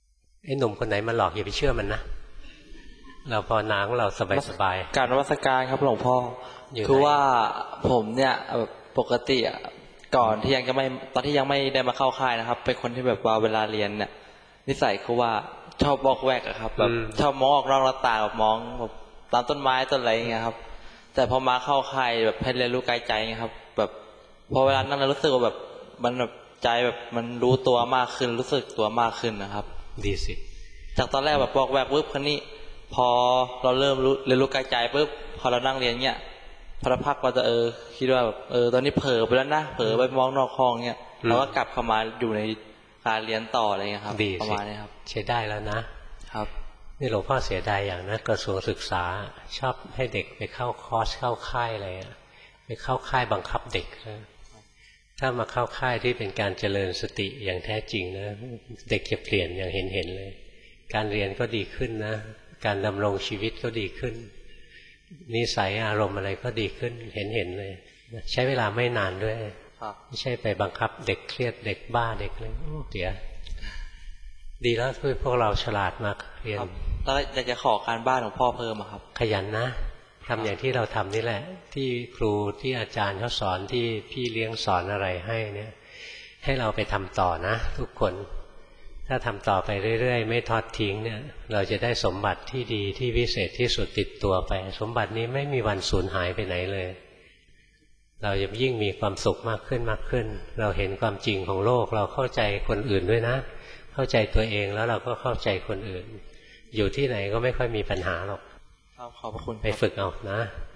ไอ้หนุ่มคนไหนมาหลอกอย่าไปเชื่อมันนะเราพอนาของเราสบายการนมัสการครับหลวงพ่อคือว่าผมเนี่ยปกติก่อนที่ยังจะไม่ตอนที่ยังไม่ได้มาเข้าค่ายนะครับเป็นคนที่แบบว่าเวลาเรียนเนี่ยนิสัยคือว่าชอบบอกแวกครับแบบชอบมองออกนอกหน้าต่างแบบมองแบบตามต้นไม้ต้นอะไรอย่างเงี้ยครับแต่พอมาเข้าค่ายแบบให้เรียนรู้กายใจไงครับแบบพอเวลานั่งแล้วรู้สึกว่าแบบมันแบบใจแบบมันรู้ตัวมากขึ้นรู้สึกตัวมากขึ้นนะครับดีสิจากตอนแรกแบบบอกแวกปุ๊บคันนี้พอเราเริ่มเรียนรู้กายใจปุ๊บพอเรานั่งเรียนเงี้ยพระพักก็จะคิดว่าแบบตอนนี้เผลอไปแล้วนะเผลอไปมองนอกห้องเงี้ยเราก็กลับเข้ามาอยู่ในการเรียนต่ออะไรเงี้ยครับประมาณนี้ครับใช้ได้แล้วนะครับนี่หลวงพ่อเสียดายอย่างนะกระทรวงศึกษาชอบให้เด็กไปเข้าคอร์สเข้าค่ายอะไรไปเข้าค่ายบังคับเด็กถ้ามาเข้าค่ายที่เป็นการเจริญสติอย่างแท้จริงนะเด็กจะเปลี่ยนอย่างเห็นเลยการเรียนก็ดีขึ้นนะการดำรงชีวิตก็ดีขึ้นนิสัยอารมณ์อะไรก็ดีขึ้นเห็นเลยใช้เวลาไม่นานด้วยไม่ใช่ไปบังคับเด็กเครียดเด็กบ้าเด็กอะไรเสียดีแล้วพวกเราฉลาดมากเรียนแล้วอยากจะขอการบ้านของพ่อเพิ่มครับขยันนะทำอย่างที่เราทำนี่แหละที่ครูที่อาจารย์เขาสอนที่พี่เลี้ยงสอนอะไรให้เนี่ยให้เราไปทำต่อนะทุกคนถ้าทำต่อไปเรื่อยๆไม่ทอดทิ้งเนี่ยเราจะได้สมบัติที่ดีที่วิเศษที่สุดติดตัวไปสมบัตินี้ไม่มีวันสูญหายไปไหนเลยเราจะยิ่งมีความสุขมากขึ้นมากขึ้นเราเห็นความจริงของโลกเราเข้าใจคนอื่นด้วยนะเข้าใจตัวเองแล้วเราก็เข้าใจคนอื่นอยู่ที่ไหนก็ไม่ค่อยมีปัญหาหรอกขอบพระคุณไปฝึกเอานะ